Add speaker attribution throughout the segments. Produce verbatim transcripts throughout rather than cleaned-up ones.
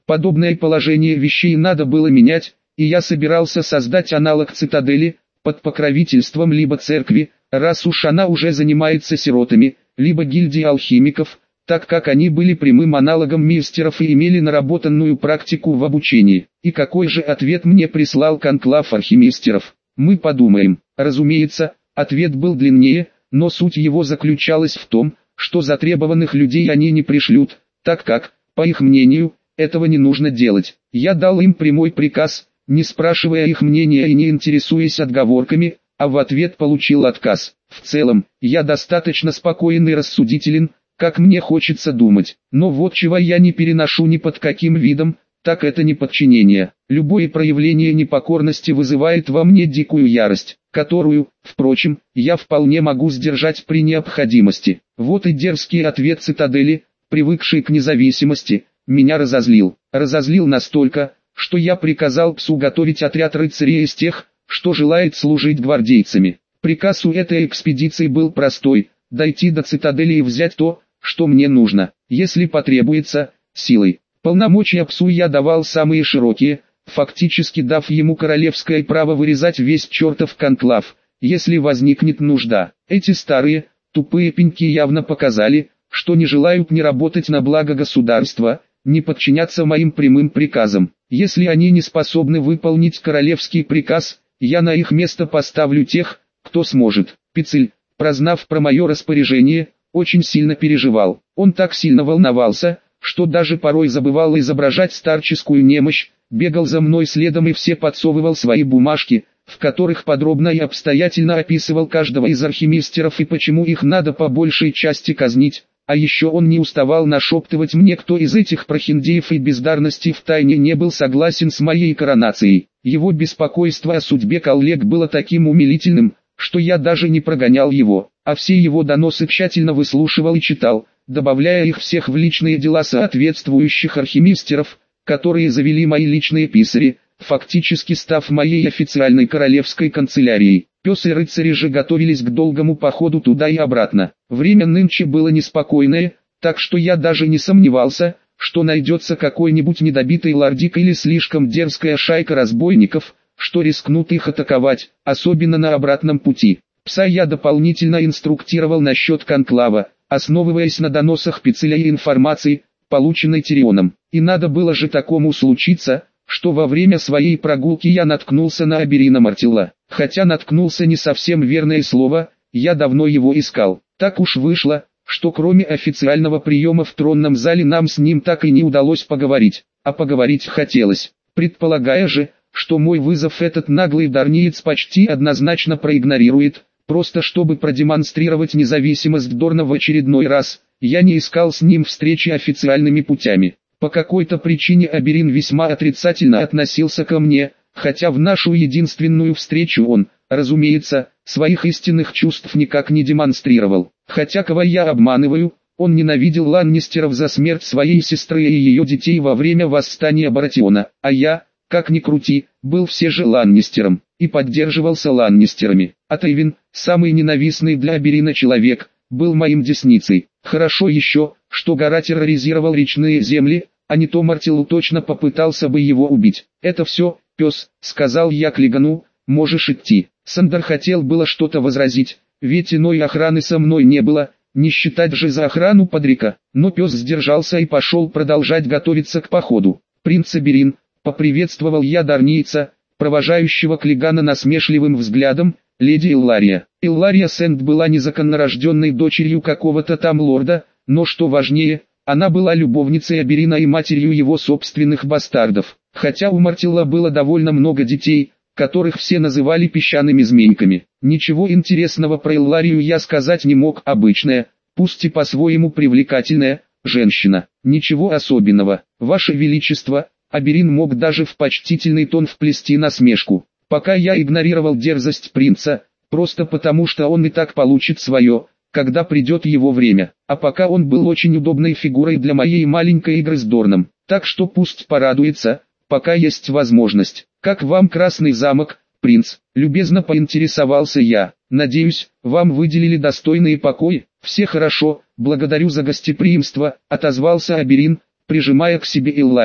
Speaker 1: Подобное положение вещей надо было менять, и я собирался создать аналог цитадели, под покровительством либо церкви, раз уж она уже занимается сиротами, либо гильдии алхимиков, так как они были прямым аналогом мистеров и имели наработанную практику в обучении. И какой же ответ мне прислал конклав архимистеров? Мы подумаем. Разумеется, ответ был длиннее, но суть его заключалась в том, что затребованных людей они не пришлют, так как, по их мнению, этого не нужно делать. Я дал им прямой приказ, не спрашивая их мнения и не интересуясь отговорками, а в ответ получил отказ. В целом, я достаточно спокоен и рассудителен, как мне хочется думать, но вот чего я не переношу ни под каким видом, так это неподчинение. Любое проявление непокорности вызывает во мне дикую ярость, которую, впрочем, я вполне могу сдержать при необходимости. Вот и дерзкий ответ цитадели, привыкший к независимости, меня разозлил. Разозлил настолько, что я приказал псу готовить отряд рыцарей из тех, что желает служить гвардейцами. Приказ у этой экспедиции был простой: дойти до цитадели и взять то, что мне нужно, если потребуется, силой. Полномочия псу я давал самые широкие, фактически дав ему королевское право вырезать весь чертов конклав, если возникнет нужда. Эти старые, тупые пеньки явно показали, что не желают ни работать на благо государства, ни подчиняться моим прямым приказам. Если они не способны выполнить королевский приказ, я на их место поставлю тех, кто сможет. Пицель, прознав про мое распоряжение, очень сильно переживал. Он так сильно волновался, что даже порой забывал изображать старческую немощь, бегал за мной следом и все подсовывал свои бумажки, в которых подробно и обстоятельно описывал каждого из архимистеров и почему их надо по большей части казнить. А еще он не уставал нашептывать мне, кто из этих прохиндеев и бездарностей втайне не был согласен с моей коронацией. Его беспокойство о судьбе коллег было таким умилительным, что я даже не прогонял его, а все его доносы тщательно выслушивал и читал, добавляя их всех в личные дела соответствующих архимистеров, которые завели мои личные писари, фактически став моей официальной королевской канцелярией. Пес и рыцари же готовились к долгому походу туда и обратно. Время нынче было неспокойное, так что я даже не сомневался, что найдется какой-нибудь недобитый лордик или слишком дерзкая шайка разбойников, что рискнут их атаковать, особенно на обратном пути. Пса я дополнительно инструктировал насчет конклава, основываясь на доносах Пицеля и информации, полученной Тирионом. И надо было же такому случиться, что во время своей прогулки я наткнулся на Аберина Мартилла. Хотя наткнулся не совсем верное слово, я давно его искал. Так уж вышло, что кроме официального приема в тронном зале нам с ним так и не удалось поговорить. А поговорить хотелось, предполагая же, что мой вызов этот наглый дарниец почти однозначно проигнорирует, просто чтобы продемонстрировать независимость Дорна в очередной раз, я не искал с ним встречи официальными путями. По какой-то причине Аберин весьма отрицательно относился ко мне, хотя в нашу единственную встречу он, разумеется, своих истинных чувств никак не демонстрировал. Хотя кого я обманываю, он ненавидел Ланнистеров за смерть своей сестры и ее детей во время восстания Баратиона, а я, как ни крути, был все же Ланнистером, и поддерживался Ланнистерами. А Тейвин, самый ненавистный для Аберина человек, был моим десницей. Хорошо еще, что гора терроризировал речные земли, а не то Мартилл точно попытался бы его убить. «Это все, пес», — сказал я Клигану, — «можешь идти». Сандер хотел было что-то возразить, ведь иной охраны со мной не было, не считать же за охрану Падрика, но пес сдержался и пошел продолжать готовиться к походу. «Принц Аберин», — поприветствовал я дарнийца, провожающего Клигана насмешливым взглядом, — «леди Иллария». Иллария Сент была незаконнорожденной дочерью какого-то там лорда, но что важнее, она была любовницей Аберина и матерью его собственных бастардов. Хотя у Мартилла было довольно много детей, которых все называли песчаными змейками. Ничего интересного про Илларию я сказать не мог. Обычная, пусть и по-своему привлекательная, женщина. Ничего особенного. Ваше Величество, Аберин мог даже в почтительный тон вплести насмешку. Пока я игнорировал дерзость принца, просто потому что он и так получит свое, когда придет его время. А пока он был очень удобной фигурой для моей маленькой игры с Дорном. Так что пусть порадуется, пока есть возможность. «Как вам Красный замок, принц?» — любезно поинтересовался я. «Надеюсь, вам выделили достойные покои?» «Все хорошо, благодарю за гостеприимство», — отозвался Аберин, прижимая к себе Илларию.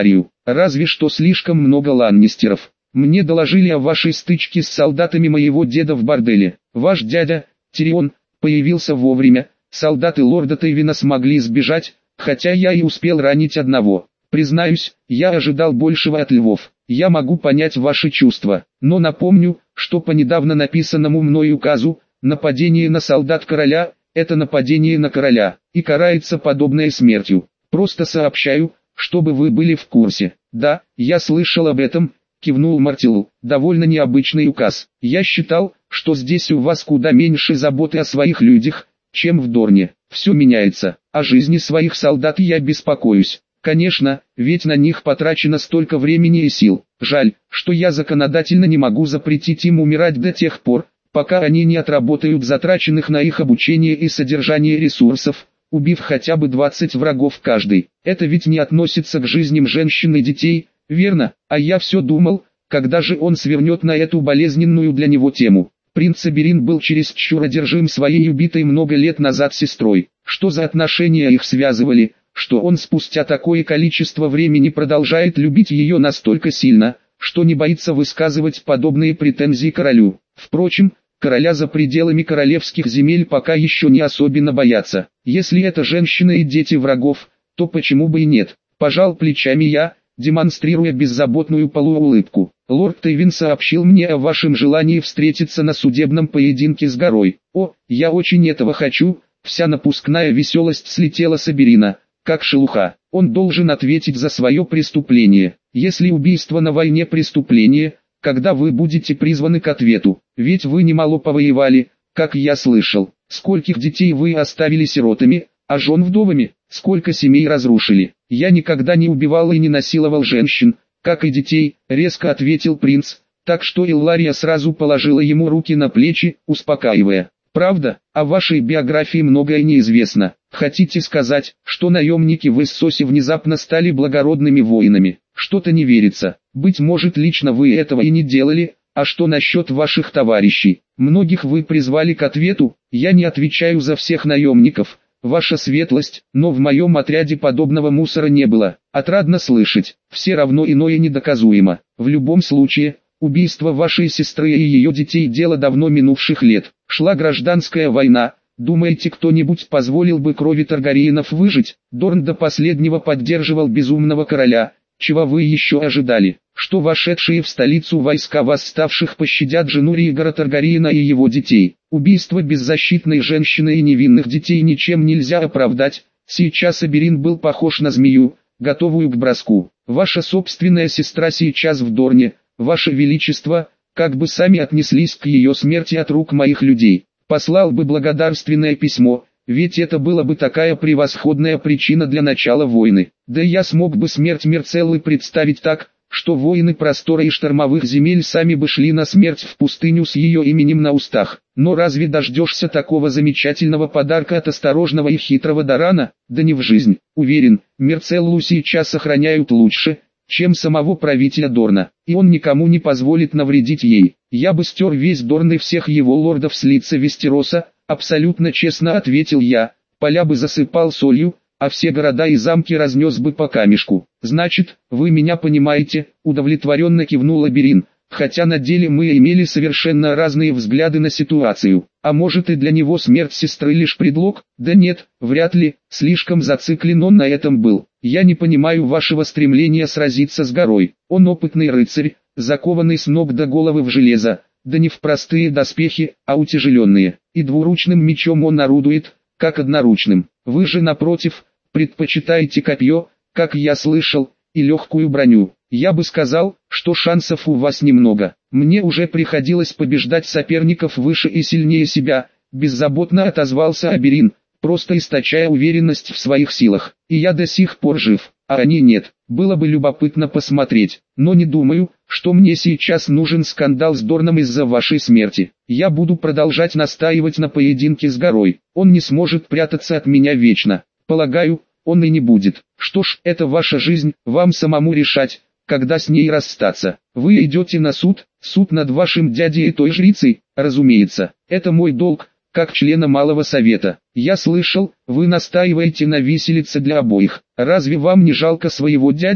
Speaker 1: разве что слишком много ланнистеров. Мне доложили о вашей стычке с солдатами моего деда в борделе. Ваш дядя, Тирион, появился вовремя, солдаты лорда Тейвина смогли сбежать, хотя я и успел ранить одного. Признаюсь, я ожидал большего от львов. Я могу понять ваши чувства, но напомню, что по недавно написанному мной указу, нападение на солдат короля – это нападение на короля, и карается подобное смертью. Просто сообщаю, чтобы вы были в курсе. Да, я слышал об этом, кивнул Мартилу. Довольно необычный указ. Я считал, что здесь у вас куда меньше заботы о своих людях, чем в Дорне. Все меняется. О жизни своих солдат я беспокоюсь. Конечно, ведь на них потрачено столько времени и сил. Жаль, что я законодательно не могу запретить им умирать до тех пор, пока они не отработают затраченных на их обучение и содержание ресурсов, убив хотя бы двадцать врагов каждый. Это ведь не относится к жизням женщин и детей, верно? А я все думал, когда же он свернет на эту болезненную для него тему. Принц Аберин был чересчур одержим своей убитой много лет назад сестрой. Что за отношения их связывали, что он спустя такое количество времени продолжает любить ее настолько сильно, что не боится высказывать подобные претензии королю. Впрочем, короля за пределами королевских земель пока еще не особенно боятся. Если это женщины и дети врагов, то почему бы и нет? Пожал плечами я, демонстрируя беззаботную полуулыбку. Лорд Тейвин сообщил мне о вашем желании встретиться на судебном поединке с горой. О, я очень этого хочу. Вся напускная веселость слетела с Аберина, как шелуха. Он должен ответить за свое преступление. Если убийство на войне преступление, когда вы будете призваны к ответу, ведь вы немало повоевали, как я слышал. Скольких детей вы оставили сиротами, а жен вдовами, сколько семей разрушили. Я никогда не убивал и не насиловал женщин, как и детей, резко ответил принц, так что Иллария сразу положила ему руки на плечи, успокаивая. Правда, о вашей биографии многое неизвестно. Хотите сказать, что наемники в Иссосе внезапно стали благородными воинами? Что-то не верится. Быть может, лично вы этого и не делали, а что насчет ваших товарищей? Многих вы призвали к ответу, я не отвечаю за всех наемников, ваша светлость, но в моем отряде подобного мусора не было. Отрадно слышать, все равно иное недоказуемо. В любом случае, убийство вашей сестры и ее детей – дело давно минувших лет. Шла гражданская война. Думаете, кто-нибудь позволил бы крови Таргариенов выжить? Дорн до последнего поддерживал безумного короля. Чего вы еще ожидали? Что вошедшие в столицу войска восставших пощадят жену Ригора Таргариена и его детей? Убийство беззащитной женщины и невинных детей ничем нельзя оправдать. Сейчас Аберин был похож на змею, готовую к броску. Ваша собственная сестра сейчас в Дорне. Ваше Величество, как бы сами отнеслись к ее смерти от рук моих людей? Послал бы благодарственное письмо, ведь это была бы такая превосходная причина для начала войны. Да я смог бы смерть Мирцеллы представить так, что воины простора и штормовых земель сами бы шли на смерть в пустыню с ее именем на устах. Но разве дождешься такого замечательного подарка от осторожного и хитрого Дарана? Да не в жизнь. Уверен, Мирцеллу сейчас охраняют лучше, чем самого правителя Дорна, и он никому не позволит навредить ей. Я бы стер весь Дорн и всех его лордов с лица Вестероса, абсолютно честно ответил я, поля бы засыпал солью, а все города и замки разнес бы по камешку. Значит, вы меня понимаете, удовлетворенно кивнул Аберин, хотя на деле мы имели совершенно разные взгляды на ситуацию. А может и для него смерть сестры лишь предлог? Да нет, вряд ли, слишком зациклен он на этом был. Я не понимаю вашего стремления сразиться с горой. Он опытный рыцарь, закованный с ног до головы в железо, да не в простые доспехи, а утяжеленные. И двуручным мечом он орудует, как одноручным. Вы же напротив, предпочитаете копье, как я слышал, и легкую броню. Я бы сказал, что шансов у вас немного. Мне уже приходилось побеждать соперников выше и сильнее себя, беззаботно отозвался Аберин, просто источая уверенность в своих силах. И я до сих пор жив, а они нет. Было бы любопытно посмотреть, но не думаю, что мне сейчас нужен скандал с Дорном из-за вашей смерти. Я буду продолжать настаивать на поединке с горой. Он не сможет прятаться от меня вечно. Полагаю, он и не будет. Что ж, это ваша жизнь, вам самому решать, когда с ней расстаться. Вы идете на суд, суд над вашим дядей и той жрицей, разумеется. Это мой долг, как члена Малого Совета. Я слышал, вы настаиваете на виселице для обоих. Разве вам не жалко своего дядю,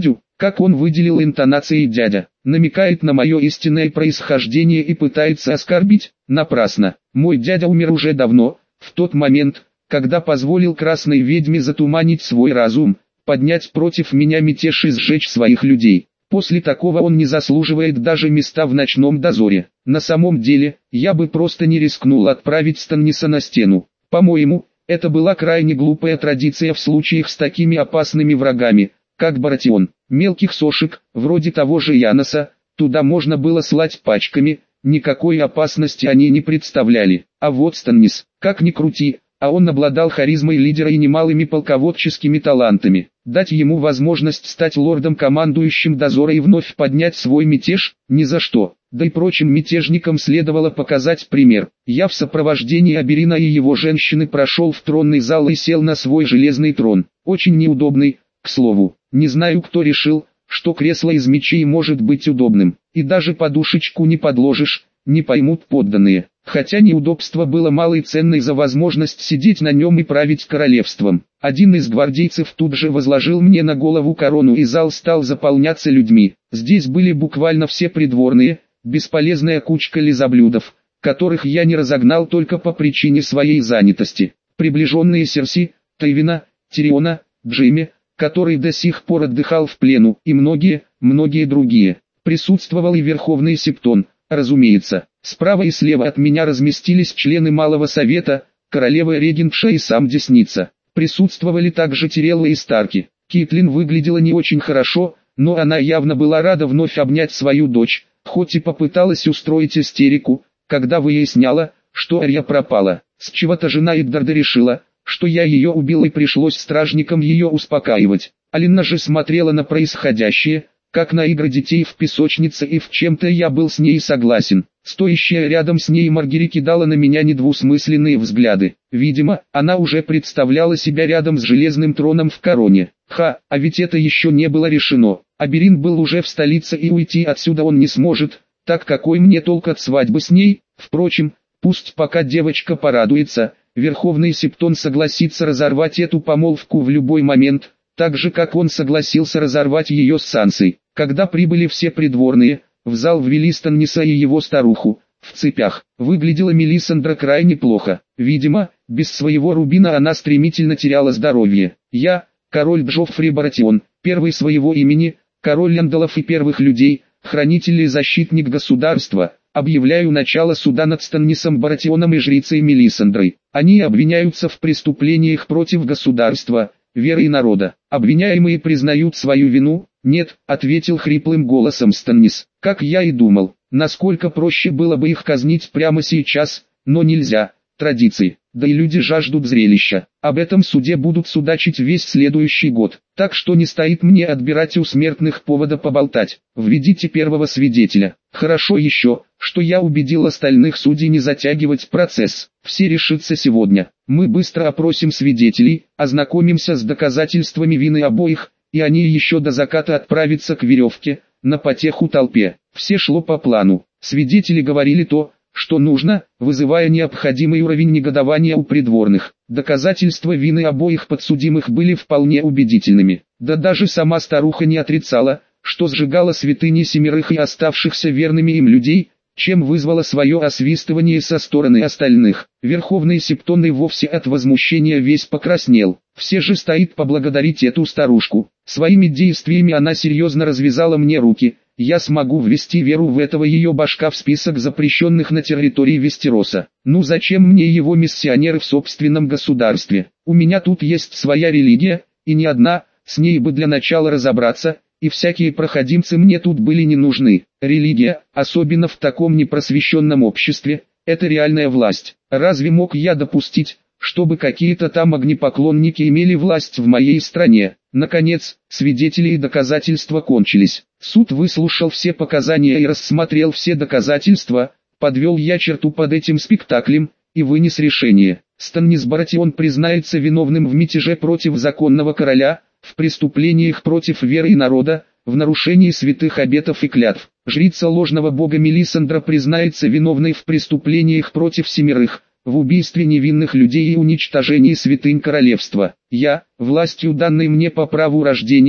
Speaker 1: Как он выделил интонацией дядя, намекает на мое истинное происхождение и пытается оскорбить? Напрасно. Мой дядя умер уже давно, в тот момент, когда позволил красной ведьме затуманить свой разум, поднять против меня мятеж и сжечь своих людей. После такого он не заслуживает даже места в ночном дозоре. На самом деле, я бы просто не рискнул отправить Станниса на стену. По-моему, это была крайне глупая традиция в случаях с такими опасными врагами, как Баратион. Мелких сошек, вроде того же Яноса, туда можно было слать пачками, никакой опасности они не представляли. А вот Станнис, как ни крути, а он обладал харизмой лидера и немалыми полководческими талантами. Дать ему возможность стать лордом-командующим дозора и вновь поднять свой мятеж? Ни за что. Да и прочим мятежникам следовало показать пример. Я в сопровождении Аберина и его женщины прошел в тронный зал и сел на свой железный трон. Очень неудобный, к слову. Не знаю, кто решил, что кресло из мечей может быть удобным. И даже подушечку не подложишь, не поймут подданные. Хотя неудобство было малой ценной за возможность сидеть на нем и править королевством. Один из гвардейцев тут же возложил мне на голову корону, и зал стал заполняться людьми. Здесь были буквально все придворные, бесполезная кучка лизоблюдов, которых я не разогнал только по причине своей занятости. Приближенные Серси, Тywina, Тириона, Джейми, который до сих пор отдыхал в плену, и многие, многие другие. Присутствовал и Верховный Септон, разумеется. Справа и слева от меня разместились члены Малого Совета, королева-регентша и сам Десница. Присутствовали также Тирелла и Старки. Кейтлин выглядела не очень хорошо, но она явно была рада вновь обнять свою дочь, хоть и попыталась устроить истерику, когда выясняла, что Ария пропала. С чего-то жена Эддарда решила, что я ее убил, и пришлось стражникам ее успокаивать. Алина же смотрела на происходящее, как на игры детей в песочнице, и в чем-то я был с ней согласен. Стоящая рядом с ней Маргери кидала на меня недвусмысленные взгляды. Видимо, она уже представляла себя рядом с железным троном в короне. Ха, а ведь это еще не было решено. Аберин был уже в столице, и уйти отсюда он не сможет, так какой мне толк от свадьбы с ней? Впрочем, пусть пока девочка порадуется, Верховный Септон согласится разорвать эту помолвку в любой момент, так же как он согласился разорвать ее с Сансой. Когда прибыли все придворные, в зал ввели Станниса и его старуху, в цепях. Выглядела Мелисандра крайне плохо. Видимо, без своего рубина она стремительно теряла здоровье. Я, король Джоффри Баратион, первый своего имени, король Ляндалов и первых людей, хранитель и защитник государства, объявляю начало суда над Станнисом Баратионом и жрицей Мелисандрой. Они обвиняются в преступлениях против государства, веры и народа. Обвиняемые признают свою вину? Нет, ответил хриплым голосом Станнис. Как я и думал, насколько проще было бы их казнить прямо сейчас, но нельзя, традиции, да и люди жаждут зрелища. Об этом суде будут судачить весь следующий год, так что не стоит мне отбирать у смертных повода поболтать. Введите первого свидетеля. Хорошо еще, что я убедил остальных судей не затягивать процесс. Все решится сегодня. Мы быстро опросим свидетелей, ознакомимся с доказательствами вины обоих, и они еще до заката отправятся к веревке, на потеху толпе. Все шло по плану. Свидетели говорили то, что нужно, вызывая необходимый уровень негодования у придворных. Доказательства вины обоих подсудимых были вполне убедительными. Да даже сама старуха не отрицала, что сжигала святыни семерых и оставшихся верными им людей, чем вызвало свое освистывание со стороны остальных. Верховный Септон и вовсе от возмущения весь покраснел. Все же стоит поблагодарить эту старушку. Своими действиями она серьезно развязала мне руки. Я смогу ввести веру в этого ее башка в список запрещенных на территории Вестероса. Ну зачем мне его миссионеры в собственном государстве? У меня тут есть своя религия, и не одна, с ней бы для начала разобраться, и всякие проходимцы мне тут были не нужны. Религия, особенно в таком непросвещенном обществе, это реальная власть. Разве мог я допустить, чтобы какие-то там огнепоклонники имели власть в моей стране? Наконец, свидетели и доказательства кончились. Суд выслушал все показания и рассмотрел все доказательства, подвел я черту под этим спектаклем, и вынес решение. Станнис Баратион признается виновным в мятеже против законного короля, в преступлениях против веры и народа, в нарушении святых обетов и клятв. Жрица ложного бога Мелисандра признается виновной в преступлениях против семерых, в убийстве невинных людей и уничтожении святынь королевства. Я, властью данной мне по праву рождения,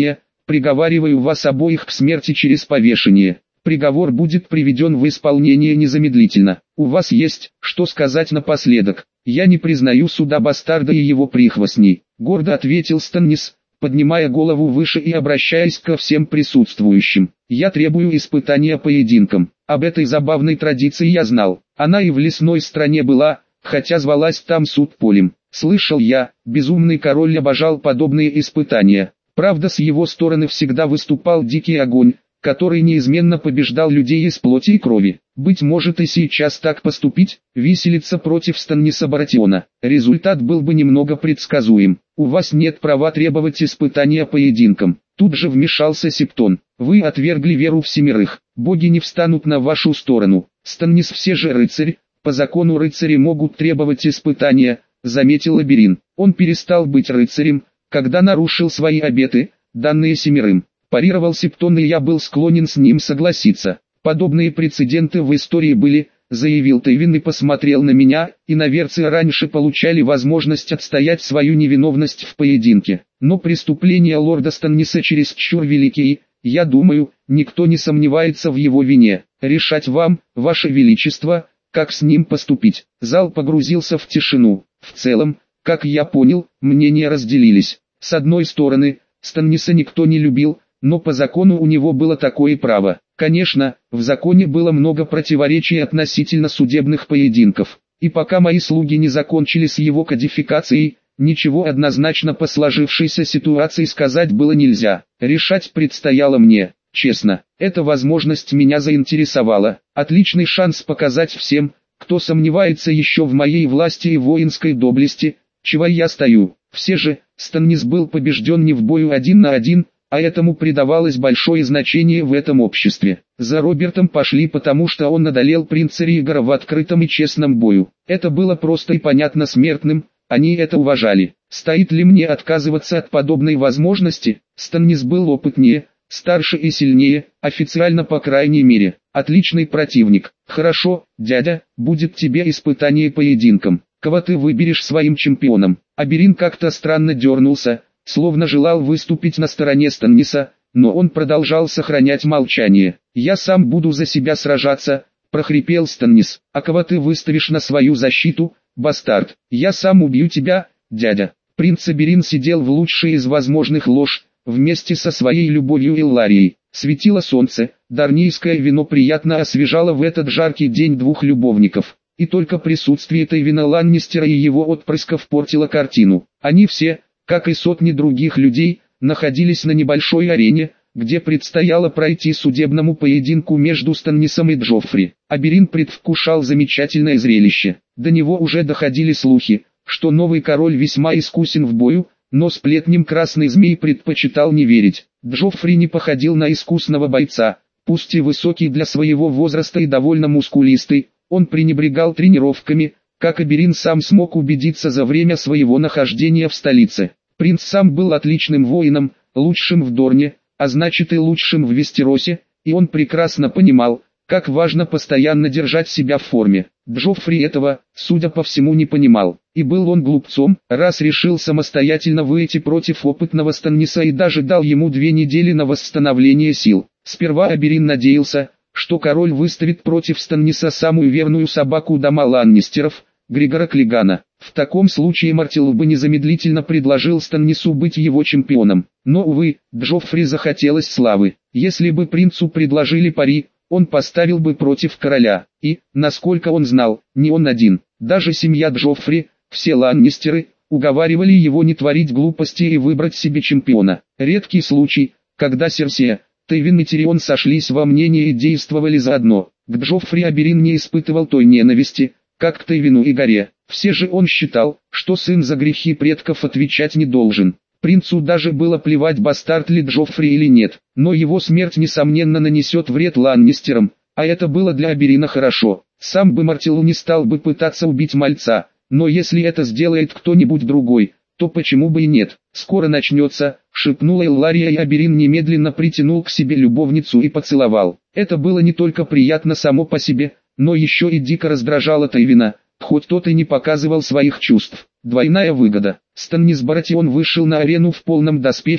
Speaker 1: приговариваю вас обоих к смерти через повешение. Приговор будет приведен в исполнение незамедлительно. У вас есть, что сказать напоследок? Я не признаю суда бастарда и его прихвостней, гордо ответил Станнис, поднимая голову выше и обращаясь ко всем присутствующим. Я требую испытания поединком. Об этой забавной традиции я знал. Она и в лесной стране была, хотя звалась там суд полем. Слышал я, безумный король обожал подобные испытания. Правда, с его стороны всегда выступал дикий огонь, который неизменно побеждал людей из плоти и крови. Быть может и сейчас так поступить, виселица против Станниса Баратиона. Результат был бы немного предсказуем. У вас нет права требовать испытания поединком. Тут же вмешался Септон. Вы отвергли веру в семерых. Боги не встанут на вашу сторону. Станнис все же рыцарь. По закону рыцари могут требовать испытания, заметил Аберин. Он перестал быть рыцарем, когда нарушил свои обеты, данные семерым. Парировал Септон, и я был склонен с ним согласиться. Подобные прецеденты в истории были, заявил Тейвин и посмотрел на меня, и иноверцы раньше получали возможность отстоять свою невиновность в поединке. Но преступления лорда Станниса чересчур велики, я думаю, никто не сомневается в его вине. Решать вам, ваше величество, как с ним поступить. Зал погрузился в тишину. В целом, как я понял, мнения разделились. С одной стороны, Станниса никто не любил, но по закону у него было такое право. Конечно, в законе было много противоречий относительно судебных поединков, и пока мои слуги не закончили с его кодификацией, ничего однозначно по сложившейся ситуации сказать было нельзя. Решать предстояло мне, честно. Эта возможность меня заинтересовала. Отличный шанс показать всем, кто сомневается еще в моей власти и воинской доблести, чего я стою. Все же, Станнис был побежден не в бою один на один, а этому придавалось большое значение в этом обществе. За Робертом пошли, потому что он одолел принца Ригора в открытом и честном бою. Это было просто и понятно смертным, они это уважали. Стоит ли мне отказываться от подобной возможности? Станнис был опытнее, старше и сильнее, официально по крайней мере. Отличный противник. Хорошо, дядя, будет тебе испытание поединком. Кого ты выберешь своим чемпионом? Аберин как-то странно дернулся, словно желал выступить на стороне Станниса, но он продолжал сохранять молчание. «Я сам буду за себя сражаться», — прохрипел Станнис. «А кого ты выставишь на свою защиту, бастард? Я сам убью тебя, дядя». Принц Аберин сидел в лучшей из возможных лож, вместе со своей любовью Илларией. Светило солнце, дарнийское вино приятно освежало в этот жаркий день двух любовников. И только присутствие Тейвина Ланнистера и его отпрысков портило картину. Они все, как и сотни других людей, находились на небольшой арене, где предстояло пройти судебному поединку между Станнисом и Джоффри. Аберин предвкушал замечательное зрелище. До него уже доходили слухи, что новый король весьма искусен в бою, но сплетням Красный Змей предпочитал не верить. Джоффри не походил на искусного бойца, пусть и высокий для своего возраста и довольно мускулистый, он пренебрегал тренировками, как Аберин сам смог убедиться за время своего нахождения в столице. Принц сам был отличным воином, лучшим в Дорне, а значит и лучшим в Вестеросе, и он прекрасно понимал, как важно постоянно держать себя в форме. Джоффри этого, судя по всему, не понимал, и был он глупцом, раз решил самостоятельно выйти против опытного Станниса и даже дал ему две недели на восстановление сил. Сперва Аберин надеялся, что король выставит против Станниса самую верную собаку дома Ланнистеров, Григора Клигана. В таком случае Мартел бы незамедлительно предложил Станнису быть его чемпионом. Но, увы, Джоффри захотелось славы. Если бы принцу предложили пари, он поставил бы против короля. И, насколько он знал, не он один. Даже семья Джоффри, все Ланнистеры, уговаривали его не творить глупости и выбрать себе чемпиона. Редкий случай, когда Серсея, Тейвин и Тирион сошлись во мнении и действовали заодно. К Джоффри Аберин не испытывал той ненависти, как к Тейвину и Горе. Все же он считал, что сын за грехи предков отвечать не должен. Принцу даже было плевать, бастард ли Джоффри или нет, но его смерть несомненно нанесет вред Ланнистерам, а это было для Аберина хорошо. Сам бы Мартел не стал бы пытаться убить мальца, но если это сделает кто-нибудь другой, то почему бы и нет? «Скоро начнется», — шепнула Иллария, и Аберин немедленно притянул к себе любовницу и поцеловал. Это было не только приятно само по себе, но еще и дико раздражало Тейвина, хоть тот и не показывал своих чувств. Двойная выгода. Станнис Баратион вышел на арену в полном доспехе,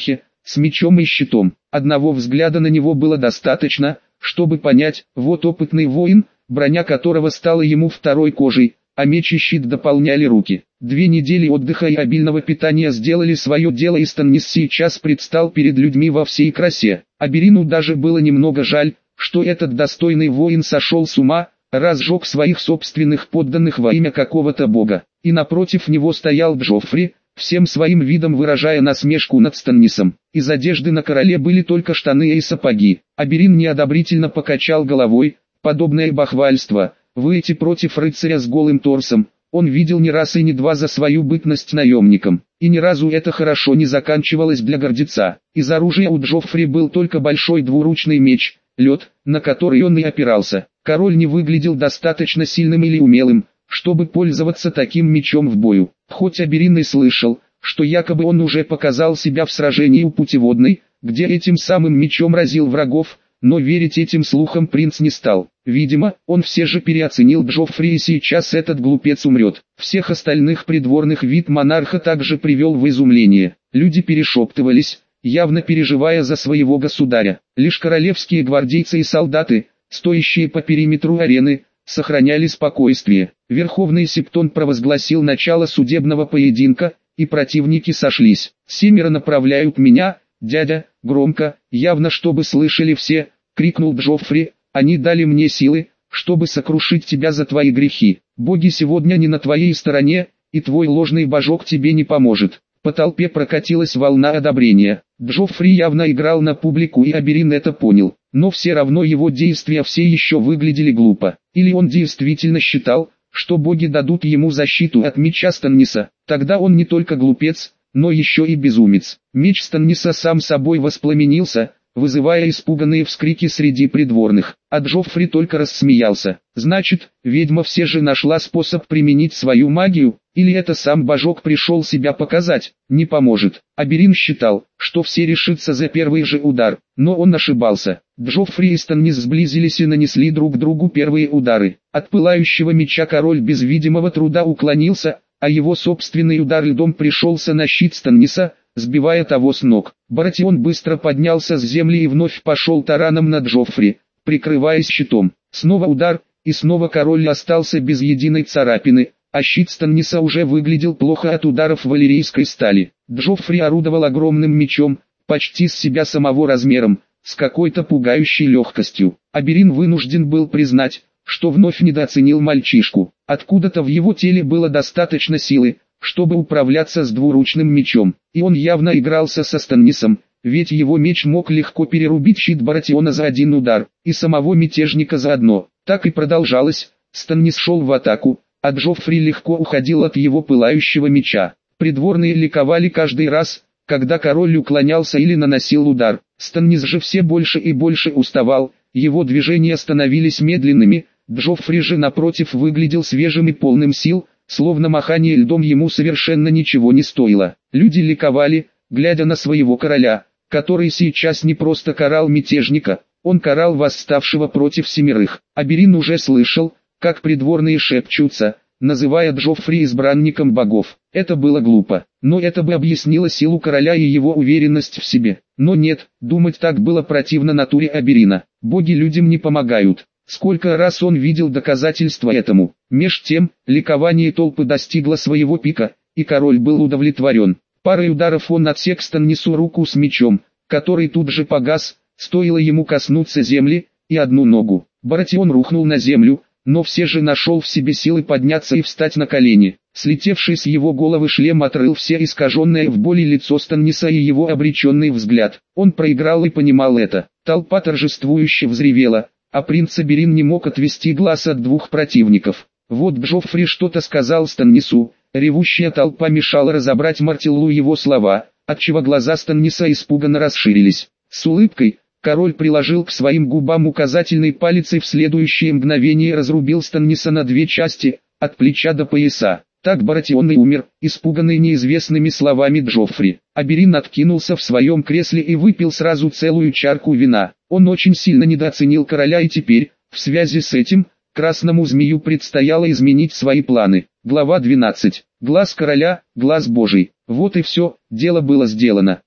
Speaker 1: с мечом и щитом. Одного взгляда на него было достаточно, чтобы понять, вот опытный воин, броня которого стала ему второй кожей, а меч и щит дополняли руки. Две недели отдыха и обильного питания сделали свое дело, и Станнис сейчас предстал перед людьми во всей красе. Аберину даже было немного жаль, что этот достойный воин сошел с ума, разжег своих собственных подданных во имя какого-то бога. И напротив него стоял Джоффри, всем своим видом выражая насмешку над Станнисом. Из одежды на короле были только штаны и сапоги. Аберин неодобрительно покачал головой, подобное бахвальство, выйти против рыцаря с голым торсом. Он видел не раз и не два за свою бытность наемником, и ни разу это хорошо не заканчивалось для гордеца. Из оружия у Джоффри был только большой двуручный меч, лед, на который он и опирался. Король не выглядел достаточно сильным или умелым, чтобы пользоваться таким мечом в бою. Хоть Аберин и слышал, что якобы он уже показал себя в сражении у Путеводной, где этим самым мечом разил врагов, но верить этим слухам принц не стал. Видимо, он все же переоценил Джоффри, и сейчас этот глупец умрет. Всех остальных придворных вид монарха также привел в изумление. Люди перешептывались, явно переживая за своего государя. Лишь королевские гвардейцы и солдаты, стоящие по периметру арены, сохраняли спокойствие. Верховный Септон провозгласил начало судебного поединка, и противники сошлись. «Семеро направляют меня, дядя», громко, явно чтобы слышали все, крикнул Джоффри, «они дали мне силы, чтобы сокрушить тебя за твои грехи. Боги сегодня не на твоей стороне, и твой ложный божок тебе не поможет». По толпе прокатилась волна одобрения. Джоффри явно играл на публику, и Аберин это понял. Но все равно его действия все еще выглядели глупо. Или он действительно считал, что боги дадут ему защиту от меча Станниса. Тогда он не только глупец, но еще и безумец. Меч Станниса сам собой воспламенился, вызывая испуганные вскрики среди придворных. А Джоффри только рассмеялся. Значит, ведьма все же нашла способ применить свою магию, или это сам божок пришел себя показать? Не поможет. Аберин считал, что все решатся за первый же удар, но он ошибался. Джоффри и Станнис сблизились и нанесли друг другу первые удары. От пылающего меча король без видимого труда уклонился, а его собственный удар льдом пришелся на щит Станниса, сбивая того с ног. Баратион быстро поднялся с земли и вновь пошел тараном на Джоффри, прикрываясь щитом. Снова удар, и снова король остался без единой царапины, а щит Станниса уже выглядел плохо от ударов валерийской стали. Джоффри орудовал огромным мечом, почти с себя самого размером, с какой-то пугающей легкостью. Аберин вынужден был признать, что вновь недооценил мальчишку. Откуда-то в его теле было достаточно силы, чтобы управляться с двуручным мечом, и он явно игрался со Станнисом, ведь его меч мог легко перерубить щит Баратиона за один удар, и самого мятежника заодно. Так и продолжалось, Станнис шел в атаку, а Джоффри легко уходил от его пылающего меча. Придворные ликовали каждый раз, когда король уклонялся или наносил удар. Станнис же все больше и больше уставал, его движения становились медленными, Джоффри же напротив выглядел свежим и полным сил, словно махание льдом ему совершенно ничего не стоило. Люди ликовали, глядя на своего короля, который сейчас не просто карал мятежника, он карал восставшего против семерых. Аберин уже слышал, как придворные шепчутся, называя Джоффри избранником богов. Это было глупо, но это бы объяснило силу короля и его уверенность в себе. Но нет, думать так было противно натуре Аберина. Боги людям не помогают. Сколько раз он видел доказательства этому. Меж тем, ликование толпы достигло своего пика, и король был удовлетворен. Парой ударов он отсек Станнису руку с мечом, который тут же погас, стоило ему коснуться земли, и одну ногу. Баратион рухнул на землю, но все же нашел в себе силы подняться и встать на колени. Слетевший с его головы шлем отрыл все искаженное в боли лицо Станниса и его обреченный взгляд. Он проиграл и понимал это. Толпа торжествующе взревела, а принц Аберин не мог отвести глаз от двух противников. Вот Джоффри что-то сказал Станнису, ревущая толпа мешала разобрать Мартиллу его слова, отчего глаза Станниса испуганно расширились. С улыбкой, король приложил к своим губам указательный палец и в следующее мгновение разрубил Станниса на две части, от плеча до пояса. Так Баратион и умер, испуганный неизвестными словами Джоффри. Аберин откинулся в своем кресле и выпил сразу целую чарку вина. Он очень сильно недооценил короля, и теперь, в связи с этим, Красному Змею предстояло изменить свои планы. Глава двенадцать. Глаз короля, глаз Божий. Вот и все, дело было сделано.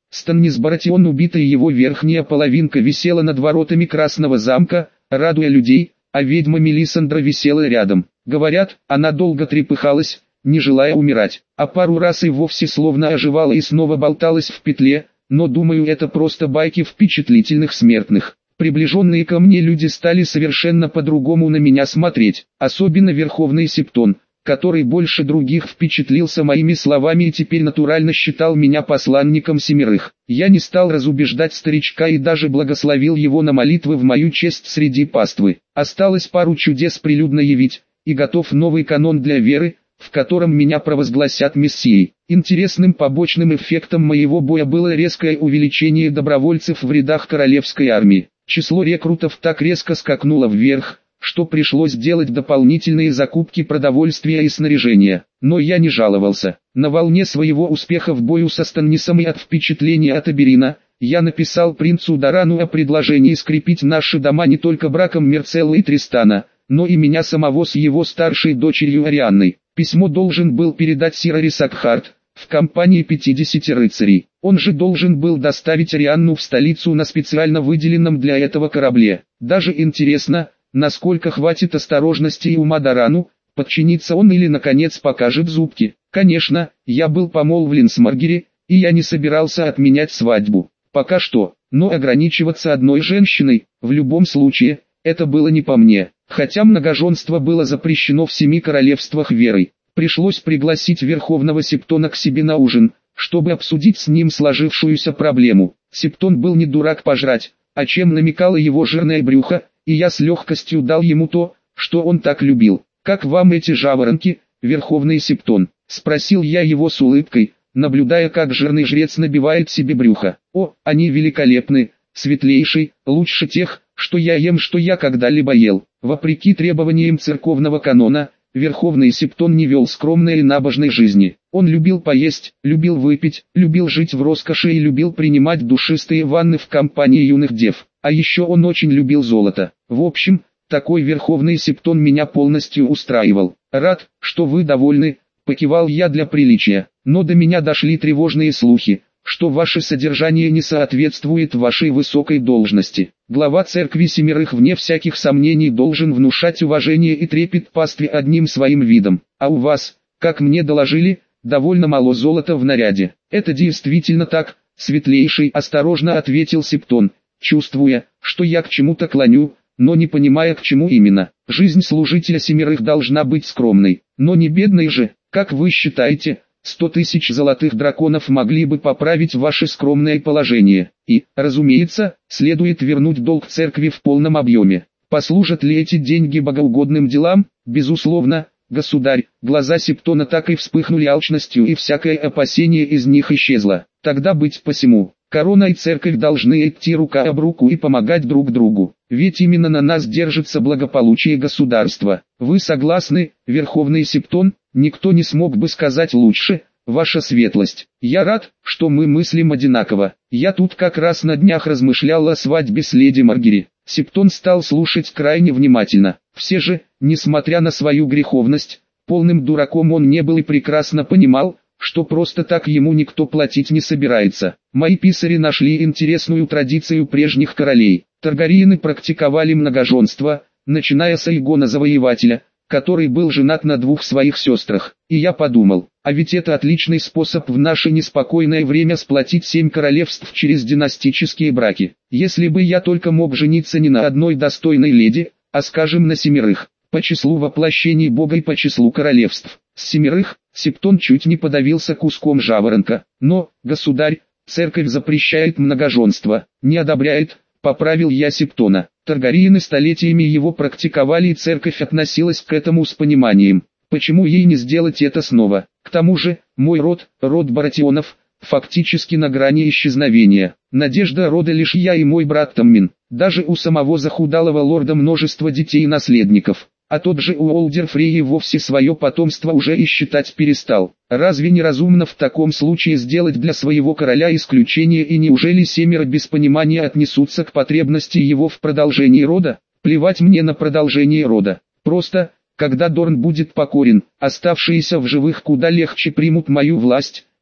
Speaker 1: Станнис Баратион убитый, его верхняя половинка висела над воротами Красного замка, радуя людей, а ведьма Мелисандра висела рядом. Говорят, она долго трепыхалась, не желая умирать, а пару раз и вовсе словно оживала и снова болталась в петле, но думаю, это просто байки впечатлительных смертных. Приближенные ко мне люди стали совершенно по-другому на меня смотреть, особенно Верховный Септон, который больше других впечатлился моими словами и теперь натурально считал меня посланником семерых. Я не стал разубеждать старичка и даже благословил его на молитвы в мою честь среди паствы. Осталось пару чудес прилюдно явить, и готов новый канон для веры, в котором меня провозгласят мессией. Интересным побочным эффектом моего боя было резкое увеличение добровольцев в рядах королевской армии. Число рекрутов так резко скакнуло вверх, что пришлось делать дополнительные закупки продовольствия и снаряжения. Но я не жаловался. На волне своего успеха в бою со Станнисом и от впечатления от Аберина, я написал принцу Дарану о предложении скрепить наши дома не только браком Мерцеллы и Тристана, но и меня самого с его старшей дочерью Арианной. Письмо должен был передать сир Арисакхарт, в компании пятидесяти рыцарей. Он же должен был доставить Арианну в столицу на специально выделенном для этого корабле. Даже интересно, насколько хватит осторожности и ума Дарану, подчинится он или наконец покажет зубки. Конечно, я был помолвлен с Маргери, и я не собирался отменять свадьбу. Пока что, но ограничиваться одной женщиной, в любом случае, это было не по мне. Хотя многоженство было запрещено в семи королевствах верой, пришлось пригласить Верховного Септона к себе на ужин, чтобы обсудить с ним сложившуюся проблему. Септон был не дурак пожрать, о чем намекало его жирное брюхо, и я с легкостью дал ему то, что он так любил. «Как вам эти жаворонки, Верховный Септон?» – спросил я его с улыбкой, наблюдая, как жирный жрец набивает себе брюхо. «О, они великолепны, светлейший, лучше тех, что я ем, что я когда-либо ел». Вопреки требованиям церковного канона, Верховный Септон не вел скромной и набожной жизни. Он любил поесть, любил выпить, любил жить в роскоши и любил принимать душистые ванны в компании юных дев. А еще он очень любил золото. В общем, такой Верховный Септон меня полностью устраивал. «Рад, что вы довольны», — покивал я для приличия. «Но до меня дошли тревожные слухи, что ваше содержание не соответствует вашей высокой должности. Глава церкви семерых вне всяких сомнений должен внушать уважение и трепет пастве одним своим видом. А у вас, как мне доложили, довольно мало золота в наряде». «Это действительно так, светлейший», — осторожно ответил Септон, чувствуя, что я к чему-то клоню, но не понимая, к чему именно. «Жизнь служителя семерых должна быть скромной, но не бедной же. Как вы считаете, сто тысяч золотых драконов могли бы поправить ваше скромное положение? И, разумеется, следует вернуть долг церкви в полном объеме. Послужат ли эти деньги богоугодным делам? Безусловно, государь». Глаза Септона так и вспыхнули алчностью, и всякое опасение из них исчезло. «Тогда быть посему. Корона и церковь должны идти рука об руку и помогать друг другу, ведь именно на нас держится благополучие государства. Вы согласны, Верховный Септон?» «Никто не смог бы сказать лучше, ваша светлость. Я рад, что мы мыслим одинаково. Я тут как раз на днях размышлял о свадьбе с леди Маргери». Септон стал слушать крайне внимательно. Все же, несмотря на свою греховность, полным дураком он не был и прекрасно понимал, что просто так ему никто платить не собирается. Мои писари нашли интересную традицию прежних королей. Таргариены практиковали многоженство, начиная с Аегона Завоевателя, который был женат на двух своих сестрах. И я подумал, а ведь это отличный способ в наше неспокойное время сплотить семь королевств через династические браки. Если бы я только мог жениться не на одной достойной леди, а скажем на семерых, по числу воплощений Бога и по числу королевств. С семерых, Септон чуть не подавился куском жаворонка. Но, государь, церковь запрещает многоженство, не одобряет, поправил я Септона. Таргариены столетиями его практиковали, и церковь относилась к этому с пониманием. Почему ей не сделать это снова? К тому же, мой род, род Баратионов, фактически на грани исчезновения. Надежда рода лишь я и мой брат Таммин. Даже у самого захудалого лорда множество детей и наследников. А тот же Уолдер Фрей вовсе свое потомство уже и считать перестал. Разве не разумно в таком случае сделать для своего короля исключение, и неужели семеро без понимания отнесутся к потребности его в продолжении рода? Плевать мне на продолжение рода. Просто, когда Дорн будет покорен, оставшиеся в живых куда легче примут мою власть,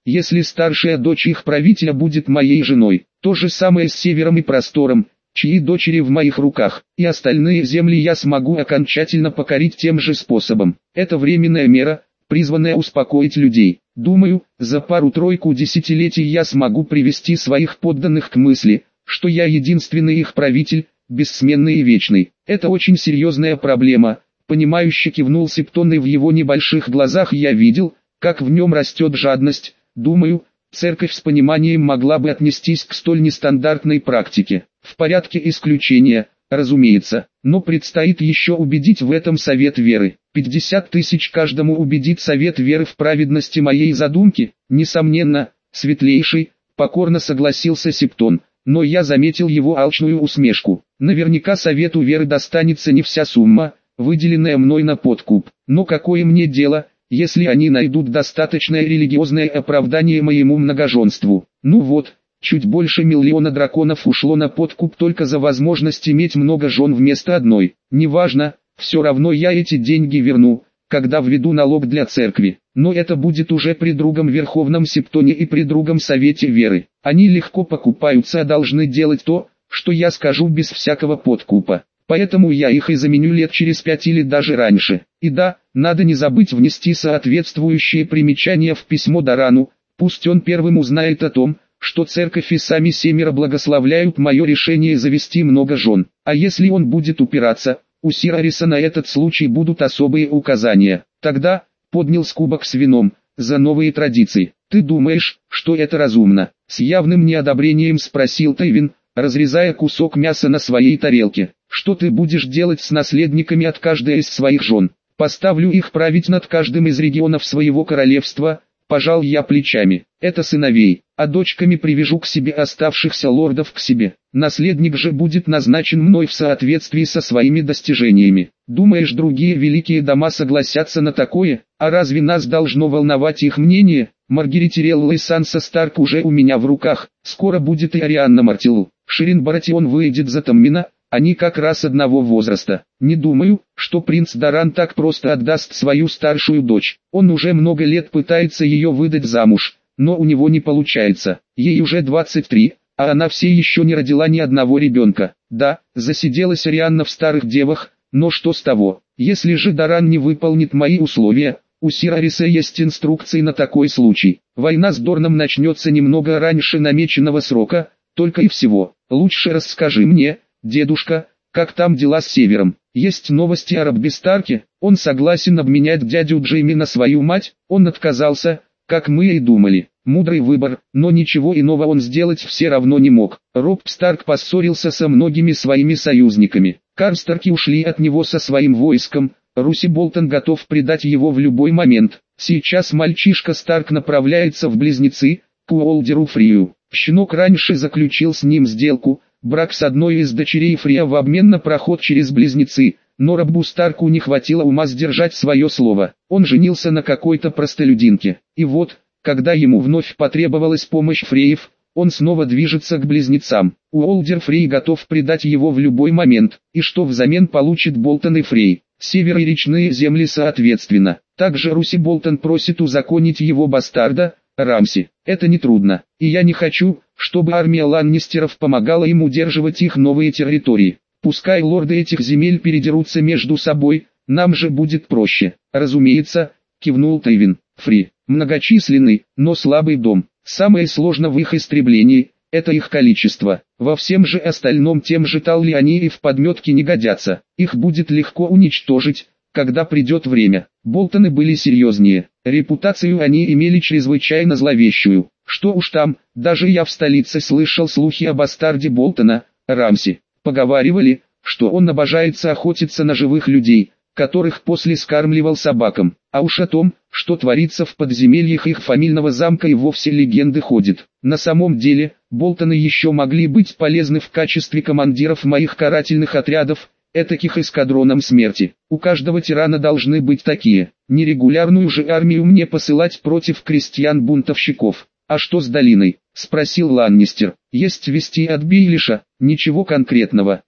Speaker 1: если старшая дочь их правителя будет моей женой. То же самое с севером и простором, чьи дочери в моих руках, и остальные земли я смогу окончательно покорить тем же способом. Это временная мера, призванная успокоить людей. Думаю, за пару-тройку десятилетий я смогу привести своих подданных к мысли, что я единственный их правитель, бессменный и вечный. Это очень серьезная проблема. Понимающе кивнул Септон, и в его небольших глазах я видел, как в нем растет жадность. Думаю, церковь с пониманием могла бы отнестись к столь нестандартной практике. В порядке исключения, разумеется, но предстоит еще убедить в этом совет веры. пятьдесят тысяч каждому убедит совет веры в праведности моей задумки, несомненно, светлейший, покорно согласился Септон, но я заметил его алчную усмешку. Наверняка совету веры достанется не вся сумма, выделенная мной на подкуп, но какое мне дело, если они найдут достаточное религиозное оправдание моему многоженству. Ну вот, чуть больше миллиона драконов ушло на подкуп только за возможность иметь много жен вместо одной. Неважно, все равно я эти деньги верну, когда введу налог для церкви. Но это будет уже при другом Верховном Септоне и при другом Совете Веры. Они легко покупаются, а должны делать то, что я скажу, без всякого подкупа. Поэтому я их и заменю лет через пять или даже раньше. И да, надо не забыть внести соответствующие примечания в письмо Дарану, пусть он первым узнает о том, что церковь и сами семеро благословляют мое решение завести много жен. А если он будет упираться, у Сирариса на этот случай будут особые указания. Тогда, поднял кубок с вином, за новые традиции. Ты думаешь, что это разумно? С явным неодобрением спросил Тейвин, разрезая кусок мяса на своей тарелке. Что ты будешь делать с наследниками от каждой из своих жен? Поставлю их править над каждым из регионов своего королевства, пожал я плечами. Это сыновей, а дочками привяжу к себе оставшихся лордов к себе. Наследник же будет назначен мной в соответствии со своими достижениями. Думаешь, другие великие дома согласятся на такое? А разве нас должно волновать их мнение? Маргаритерелла и Санса Старк уже у меня в руках, скоро будет и Арианна Мартилл. Ширин Баратион выйдет за Таммина, они как раз одного возраста. Не думаю, что принц Даран так просто отдаст свою старшую дочь. Он уже много лет пытается ее выдать замуж, но у него не получается. Ей уже двадцать три, а она все еще не родила ни одного ребенка. Да, засиделась Арианна в старых девах, но что с того? Если же Даран не выполнит мои условия, у Сирариса есть инструкции на такой случай. Война с Дорном начнется немного раньше намеченного срока, только и всего. Лучше расскажи мне, дедушка, как там дела с Севером? Есть новости о Робби Старке? Он согласен обменять дядю Джейми на свою мать? Он отказался, как мы и думали. Мудрый выбор, но ничего иного он сделать все равно не мог. Роб Старк поссорился со многими своими союзниками. Карстарки ушли от него со своим войском. Руси Болтон готов предать его в любой момент. Сейчас мальчишка Старк направляется в Близнецы, к Уолдеру Фрию. Щенок раньше заключил с ним сделку, брак с одной из дочерей Фрия в обмен на проход через Близнецы, но Роббу Старку не хватило ума сдержать свое слово. Он женился на какой-то простолюдинке. И вот, когда ему вновь потребовалась помощь Фреев, он снова движется к Близнецам. Уолдер Фрей готов предать его в любой момент, и что взамен получит Болтон и Фрей? Север и речные земли соответственно. Также Руси Болтон просит узаконить его бастарда, Рамси. Это нетрудно, и я не хочу, чтобы армия Ланнистеров помогала им удерживать их новые территории. Пускай лорды этих земель передерутся между собой, нам же будет проще. Разумеется, кивнул Тейвин. Фри, многочисленный, но слабый дом. Самое сложное в их истреблении – это их количество. Во всем же остальном тем же Талли они и в подметке не годятся. Их будет легко уничтожить, когда придет время. Болтоны были серьезнее. Репутацию они имели чрезвычайно зловещую. Что уж там, даже я в столице слышал слухи о бастарде Болтона, Рамси. Поговаривали, что он обожается охотиться на живых людей, которых после скармливал собакам. А уж о том, что творится в подземельях их фамильного замка, и вовсе легенды ходят. На самом деле, Болтоны еще могли быть полезны в качестве командиров моих карательных отрядов, этаких эскадроном смерти. У каждого тирана должны быть такие. Нерегулярную же армию мне посылать против крестьян-бунтовщиков. «А что с долиной?» – спросил Ланнистер. «Есть вести от Бейлиша?» «Ничего конкретного.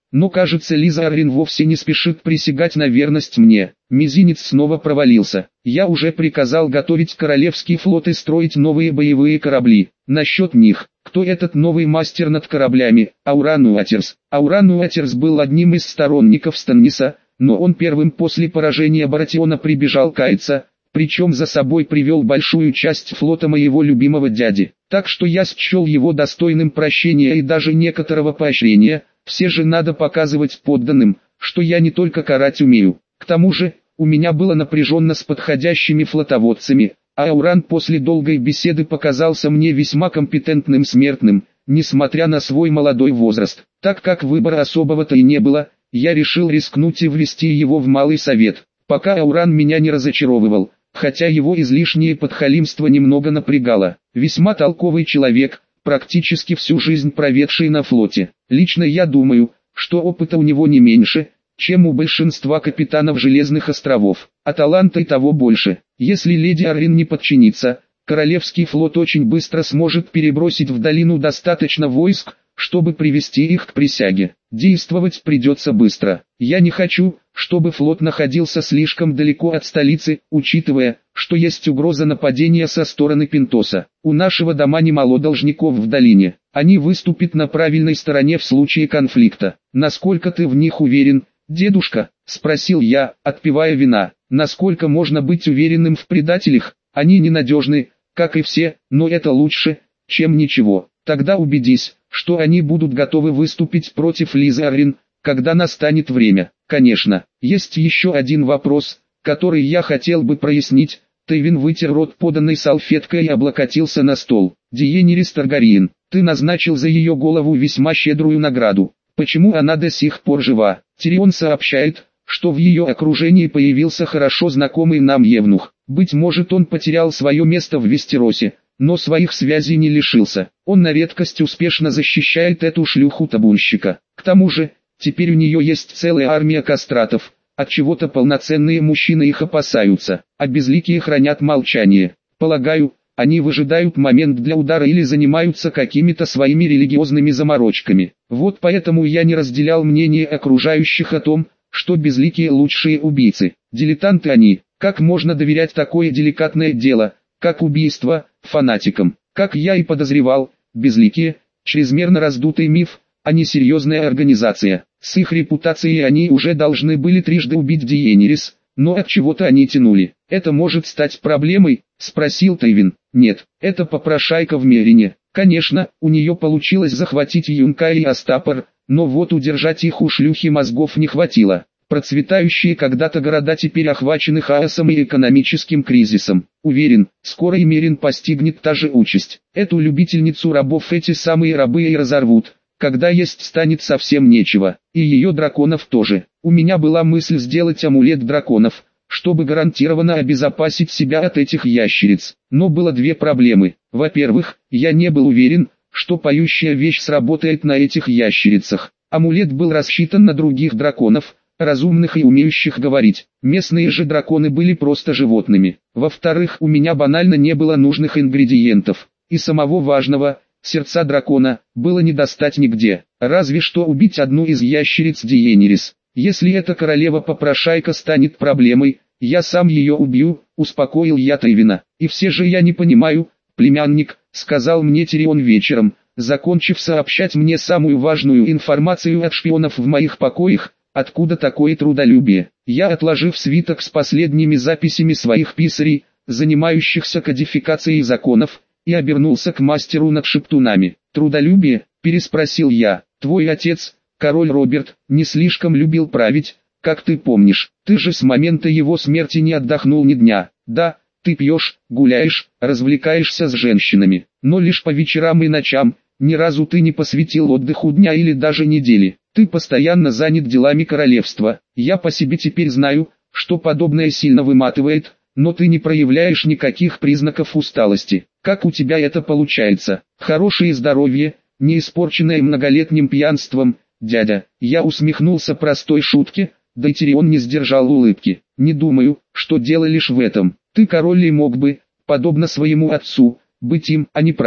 Speaker 1: Но кажется, Лиза Аррин вовсе не спешит присягать на верность мне. Мизинец снова провалился. Я уже приказал готовить королевский флот и строить новые боевые корабли. Насчет них, кто этот новый мастер над кораблями? Ауран Уатерс. Ауран Уатерс был одним из сторонников Станниса, но он первым после поражения Баратиона прибежал каяться, причем за собой привел большую часть флота моего любимого дяди. Так что я счел его достойным прощения и даже некоторого поощрения. Все же надо показывать подданным, что я не только карать умею. К тому же, у меня было напряженно с подходящими флотоводцами, а Ауран после долгой беседы показался мне весьма компетентным смертным, несмотря на свой молодой возраст. Так как выбора особого-то и не было, я решил рискнуть и ввести его в Малый Совет, пока Ауран меня не разочаровывал, хотя его излишнее подхалимство немного напрягало. Весьма толковый человек, практически всю жизнь проведший на флоте. Лично я думаю, что опыта у него не меньше, чем у большинства капитанов Железных островов, а таланта и того больше. Если леди Аррин не подчинится, Королевский флот очень быстро сможет перебросить в долину достаточно войск, чтобы привести их к присяге. Действовать придется быстро. Я не хочу, чтобы флот находился слишком далеко от столицы, учитывая, что есть угроза нападения со стороны Пинтоса. У нашего дома немало должников в долине. Они выступят на правильной стороне в случае конфликта. Насколько ты в них уверен, дедушка? Спросил я, отпивая вина. Насколько можно быть уверенным в предателях? Они ненадежны, как и все, но это лучше, чем ничего. Тогда убедись, что они будут готовы выступить против Лизы Аррин, когда настанет время. Конечно, есть еще один вопрос, который я хотел бы прояснить. Тywin вытер рот поданной салфеткой и облокотился на стол. Дейенерис Таргариен, ты назначил за ее голову весьма щедрую награду. Почему она до сих пор жива? Тирион сообщает, что в ее окружении появился хорошо знакомый нам евнух. Быть может, он потерял свое место в Вестеросе, но своих связей не лишился. Он на редкость успешно защищает эту шлюху-табунщика. К тому же, теперь у нее есть целая армия кастратов, от чего-то полноценные мужчины их опасаются, а безликие хранят молчание. Полагаю, они выжидают момент для удара или занимаются какими-то своими религиозными заморочками. Вот поэтому я не разделял мнение окружающих о том, что безликие лучшие убийцы. Дилетанты они. Как можно доверять такое деликатное дело, как убийство, фанатикам? Как я и подозревал, безликие – чрезмерно раздутый миф, а не серьезная организация. С их репутацией они уже должны были трижды убить Дейенерис, но от чего-то они тянули. Это может стать проблемой? Спросил Тywin. Нет, это попрошайка в Мерине. Конечно, у нее получилось захватить Юнка и Астапор, но вот удержать их у шлюхи мозгов не хватило. Процветающие когда-то города теперь охвачены хаосом и экономическим кризисом. Уверен, скоро и Мерин постигнет та же участь. Эту любительницу рабов эти самые рабы и разорвут, когда есть станет совсем нечего. И ее драконов тоже. У меня была мысль сделать амулет драконов, чтобы гарантированно обезопасить себя от этих ящериц. Но было две проблемы. Во-первых, я не был уверен, что поющая вещь сработает на этих ящерицах. Амулет был рассчитан на других драконов, разумных и умеющих говорить. Местные же драконы были просто животными. Во-вторых, у меня банально не было нужных ингредиентов. И самого важного, сердца дракона, было не достать нигде. Разве что убить одну из ящериц Дейенерис. Если эта королева-попрошайка станет проблемой, я сам ее убью, успокоил я Тywina. И все же я не понимаю, племянник, сказал мне Тирион вечером, закончив сообщать мне самую важную информацию от шпионов в моих покоях. Откуда такое трудолюбие? Я, отложив свиток с последними записями своих писарей, занимающихся кодификацией законов, и обернулся к мастеру над шептунами. «Трудолюбие?» – переспросил я. «Твой отец, король Роберт, не слишком любил править, как ты помнишь. Ты же с момента его смерти не отдохнул ни дня. Да, ты пьешь, гуляешь, развлекаешься с женщинами, но лишь по вечерам и ночам. Ни разу ты не посвятил отдыху дня или даже недели. Ты постоянно занят делами королевства. Я по себе теперь знаю, что подобное сильно выматывает, но ты не проявляешь никаких признаков усталости. Как у тебя это получается? Хорошее здоровье, не испорченное многолетним пьянством, дядя». Я усмехнулся простой шутке, да и Тирион не сдержал улыбки. «Не думаю, что дело лишь в этом. Ты король и мог бы, подобно своему отцу, быть им, а не править.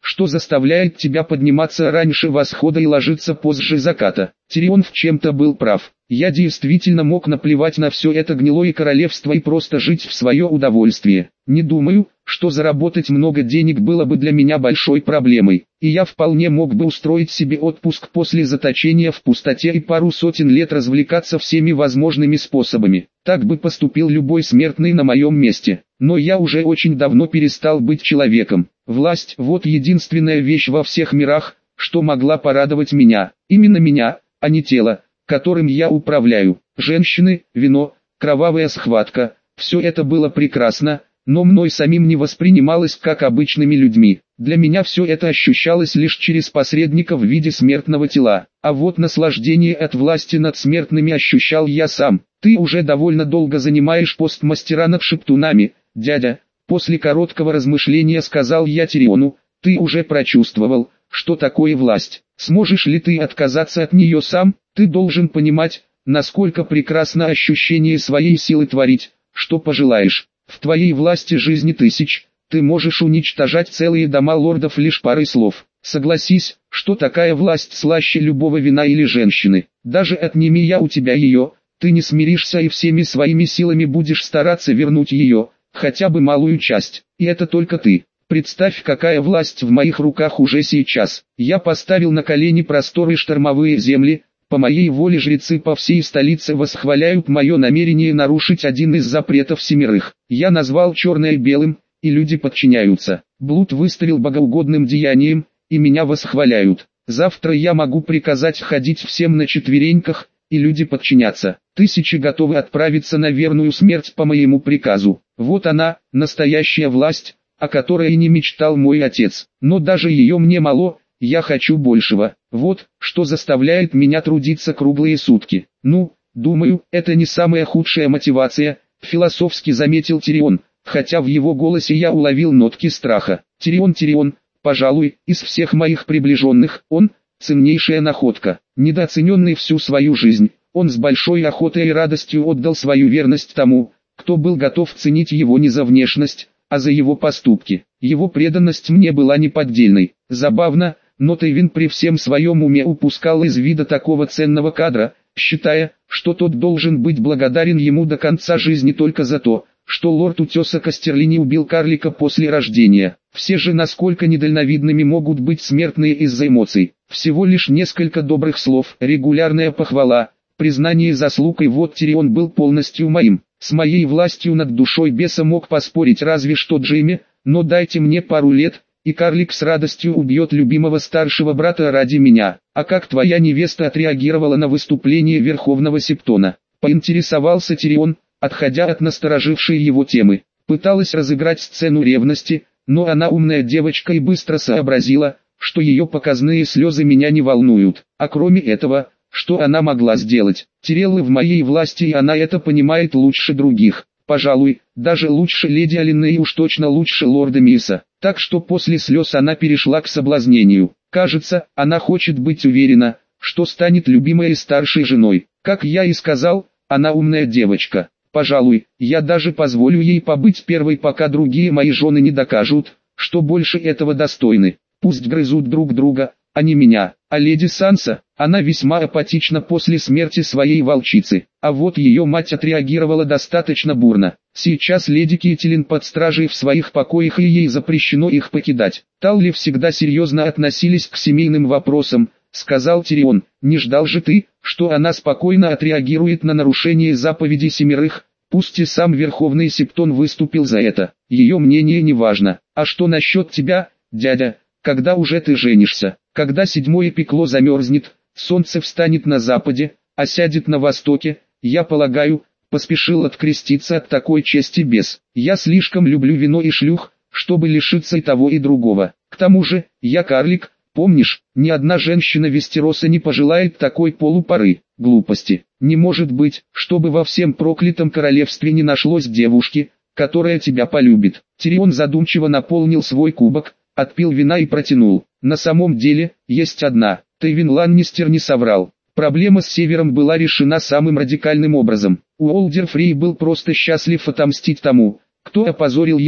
Speaker 1: Что заставляет тебя подниматься раньше восхода и ложиться позже заката? Тирион в чем-то был прав. Я действительно мог наплевать на все это гнилое королевство и просто жить в свое удовольствие. Не думаю, что заработать много денег было бы для меня большой проблемой, и я вполне мог бы устроить себе отпуск после заточения в пустоте и пару сотен лет развлекаться всеми возможными способами. Так бы поступил любой смертный на моем месте. Но я уже очень давно перестал быть человеком. Власть – вот единственная вещь во всех мирах, что могла порадовать меня. Именно меня, а не тело, которым я управляю. Женщины, вино, кровавая схватка – все это было прекрасно, но мной самим не воспринималось как обычными людьми. Для меня все это ощущалось лишь через посредника в виде смертного тела. А вот наслаждение от власти над смертными ощущал я сам. Ты уже довольно долго занимаешь пост мастера над шептунами, дядя. После короткого размышления сказал я Тириону, ты уже прочувствовал, что такое власть. Сможешь ли ты отказаться от нее сам? Ты должен понимать, насколько прекрасно ощущение своей силы творить, что пожелаешь. В твоей власти жизни тысяч, ты можешь уничтожать целые дома лордов лишь парой слов. Согласись, что такая власть слаще любого вина или женщины. Даже отними я у тебя ее, ты не смиришься и всеми своими силами будешь стараться вернуть ее, хотя бы малую часть. И это только ты. Представь, какая власть в моих руках уже сейчас. Я поставил на колени просторы штормовые земли. По моей воле жрецы по всей столице восхваляют мое намерение нарушить один из запретов семерых. Я назвал черное белым, и люди подчиняются. Блуд выставил богоугодным деянием, и меня восхваляют. Завтра я могу приказать ходить всем на четвереньках, и люди подчинятся. Тысячи готовы отправиться на верную смерть по моему приказу. Вот она, настоящая власть, о которой и не мечтал мой отец. Но даже ее мне мало. Я хочу большего. Вот, что заставляет меня трудиться круглые сутки. Ну, думаю, это не самая худшая мотивация, философски заметил Тирион, хотя в его голосе я уловил нотки страха. Тирион, Тирион, пожалуй, из всех моих приближенных, он – ценнейшая находка. Недооцененный всю свою жизнь, он с большой охотой и радостью отдал свою верность тому, кто был готов ценить его не за внешность, а за его поступки. Его преданность мне была неподдельной. Забавно, но Тейвин при всем своем уме упускал из вида такого ценного кадра, считая, что тот должен быть благодарен ему до конца жизни только за то, что лорд Утеса Кастерлини убил карлика после рождения. Все же насколько недальновидными могут быть смертные из-за эмоций. Всего лишь несколько добрых слов, регулярная похвала, признание заслуг, и вот Тирион был полностью моим. С моей властью над душой беса мог поспорить разве что Джейми, но дайте мне пару лет, и карлик с радостью убьет любимого старшего брата ради меня. А как твоя невеста отреагировала на выступление Верховного Септона? Поинтересовался Тирион, отходя от насторожившей его темы. Пыталась разыграть сцену ревности, но она умная девочка и быстро сообразила, что ее показные слезы меня не волнуют. А кроме этого, что она могла сделать? Тиреллы в моей власти, и она это понимает лучше других. Пожалуй, даже лучше леди Алины и уж точно лучше лорда Миса. Так что после слез она перешла к соблазнению. Кажется, она хочет быть уверена, что станет любимой и старшей женой. Как я и сказал, она умная девочка. Пожалуй, я даже позволю ей побыть первой, пока другие мои жены не докажут, что больше этого достойны. Пусть грызут друг друга, а не меня. А леди Санса, она весьма апатична после смерти своей волчицы. А вот ее мать отреагировала достаточно бурно. Сейчас леди Кейтилин под стражей в своих покоях, и ей запрещено их покидать. Талли всегда серьезно относились к семейным вопросам, сказал Тирион. Не ждал же ты, что она спокойно отреагирует на нарушение заповедей семерых, пусть и сам Верховный Септон выступил за это. Ее мнение не важно. А что насчет тебя, дядя, когда уже ты женишься? Когда седьмое пекло замерзнет, солнце встанет на западе, а сядет на востоке, я полагаю, поспешил откреститься от такой чести бес. Я слишком люблю вино и шлюх, чтобы лишиться и того и другого. К тому же, я карлик, помнишь, ни одна женщина Вестероса не пожелает такой полупоры. Глупости. Не может быть, чтобы во всем проклятом королевстве не нашлось девушки, которая тебя полюбит. Тирион задумчиво наполнил свой кубок, отпил вина и протянул. На самом деле, есть одна. Тейвин Ланнистер не соврал. Проблема с Севером была решена самым радикальным образом. Уолдер Фрей был просто счастлив отомстить тому, кто опозорил его,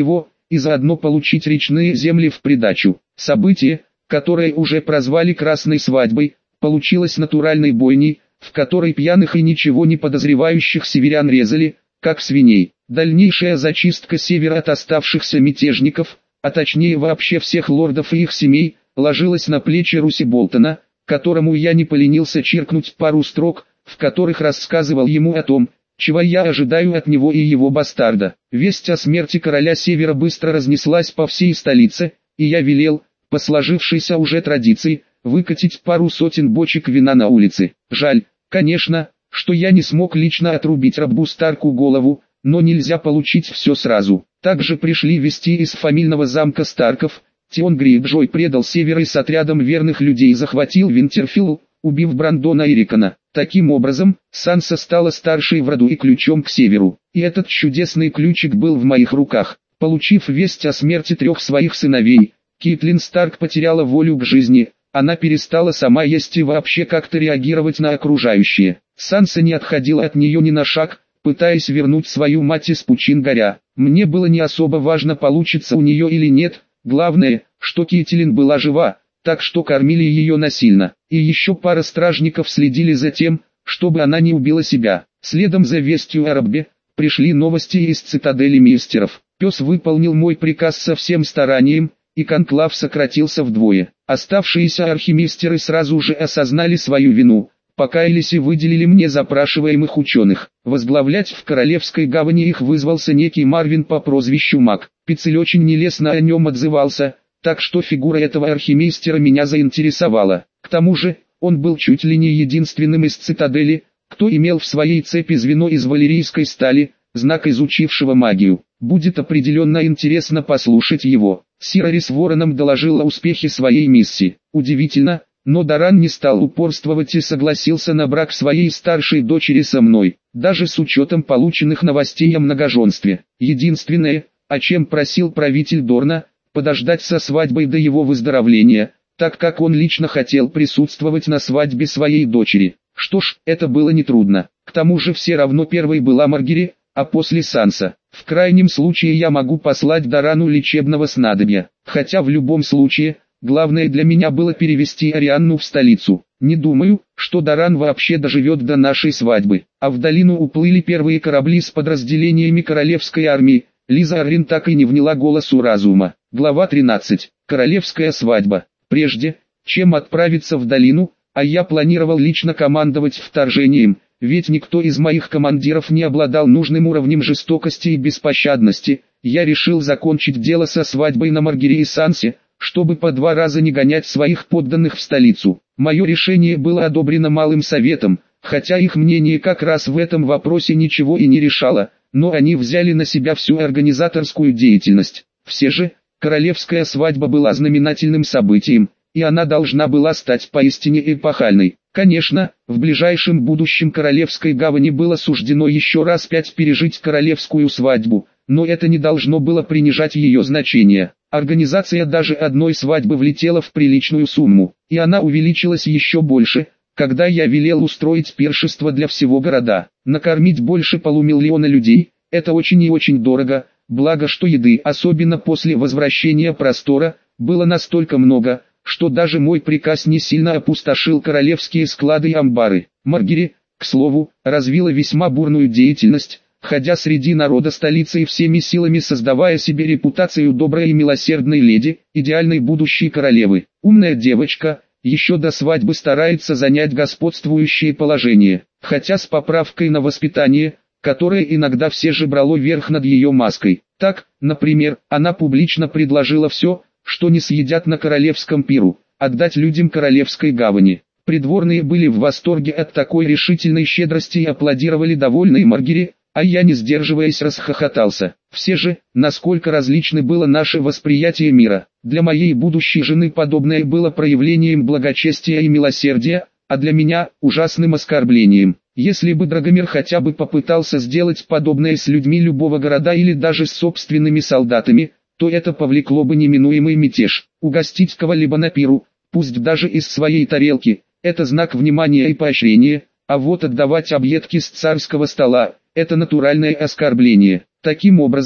Speaker 1: и заодно получить речные земли в придачу. Событие, которое уже прозвали «Красной свадьбой», получилось натуральной бойней, в которой пьяных и ничего не подозревающих северян резали, как свиней. Дальнейшая зачистка севера от оставшихся мятежников, а точнее вообще всех лордов и их семей, ложилась на плечи Руси Болтона, которому я не поленился чиркнуть пару строк, в которых рассказывал ему о том, чего я ожидаю от него и его бастарда. Весть о смерти короля Севера быстро разнеслась по всей столице, и я велел, по сложившейся уже традиции, выкатить пару сотен бочек вина на улице. Жаль, конечно, что я не смог лично отрубить рабу Старку голову, но нельзя получить все сразу. Также пришли вести из фамильного замка Старков. Тион Грейджой предал Север и с отрядом верных людей захватил Винтерфилл, убив Брандона и Рикона. Таким образом, Санса стала старшей в роду и ключом к Северу. И этот чудесный ключик был в моих руках. Получив весть о смерти трех своих сыновей, Кейтлин Старк потеряла волю к жизни. Она перестала сама есть и вообще как-то реагировать на окружающее. Санса не отходила от нее ни на шаг, пытаясь вернуть свою мать из пучин горя. Мне было не особо важно, получится у нее или нет, главное, что Кейтлин была жива, так что кормили ее насильно. И еще пара стражников следили за тем, чтобы она не убила себя. Следом за вестью о раббе, пришли новости из цитадели мистеров. Пес выполнил мой приказ со всем старанием, и конклав сократился вдвое. Оставшиеся архимистеры сразу же осознали свою вину, покаялись и выделили мне запрашиваемых ученых. Возглавлять в Королевской гавани их вызвался некий Марвин по прозвищу Мак. Пицель очень нелестно о нем отзывался, так что фигура этого архимистера меня заинтересовала. К тому же, он был чуть ли не единственным из цитадели, кто имел в своей цепи звено из валерийской стали, знак изучившего магию. Будет определенно интересно послушать его. Сирари с Вороном доложил о успехе своей миссии. Удивительно, но Даран не стал упорствовать и согласился на брак своей старшей дочери со мной, даже с учетом полученных новостей о многоженстве. Единственное, о чем просил правитель Дорна, подождать со свадьбой до его выздоровления, так как он лично хотел присутствовать на свадьбе своей дочери. Что ж, это было нетрудно. К тому же все равно первой была Маргери, а после Санса. В крайнем случае я могу послать Дарану лечебного снадобья, хотя в любом случае, главное для меня было перевести Арианну в столицу. Не думаю, что Даран вообще доживет до нашей свадьбы. А в долину уплыли первые корабли с подразделениями королевской армии. Лиза Аррин так и не вняла голосу разума. Глава тринадцать. Королевская свадьба. Прежде, чем отправиться в долину, а я планировал лично командовать вторжением, ведь никто из моих командиров не обладал нужным уровнем жестокости и беспощадности, я решил закончить дело со свадьбой на Маргере и Сансе, чтобы по два раза не гонять своих подданных в столицу. Мое решение было одобрено Малым Советом, хотя их мнение как раз в этом вопросе ничего и не решало, но они взяли на себя всю организаторскую деятельность. Все же, королевская свадьба была знаменательным событием, и она должна была стать поистине эпохальной. Конечно, в ближайшем будущем Королевской гавани было суждено еще раз пять пережить королевскую свадьбу, но это не должно было принижать ее значение. Организация даже одной свадьбы влетела в приличную сумму, и она увеличилась еще больше, когда я велел устроить пиршество для всего города. Накормить больше полумиллиона людей – это очень и очень дорого, благо что еды, особенно после возвращения простора, было настолько много, что даже мой приказ не сильно опустошил королевские склады и амбары. Маргери, к слову, развила весьма бурную деятельность, ходя среди народа столицы и всеми силами создавая себе репутацию доброй и милосердной леди, идеальной будущей королевы. Умная девочка, еще до свадьбы старается занять господствующее положение, хотя с поправкой на воспитание, которое иногда все же брало верх над ее маской. Так, например, она публично предложила все, что не съедят на королевском пиру, отдать людям королевской гавани. Придворные были в восторге от такой решительной щедрости и аплодировали довольной Маргери, а я, не сдерживаясь, расхохотался. Все же, насколько различны было наше восприятие мира. Для моей будущей жены подобное было проявлением благочестия и милосердия, а для меня – ужасным оскорблением. Если бы Драгомир хотя бы попытался сделать подобное с людьми любого города или даже с собственными солдатами, то это повлекло бы неминуемый мятеж. Угостить кого-либо на пиру, пусть даже из своей тарелки, это знак внимания и поощрения, а вот отдавать объедки с царского стола – это натуральное оскорбление. Таким образом,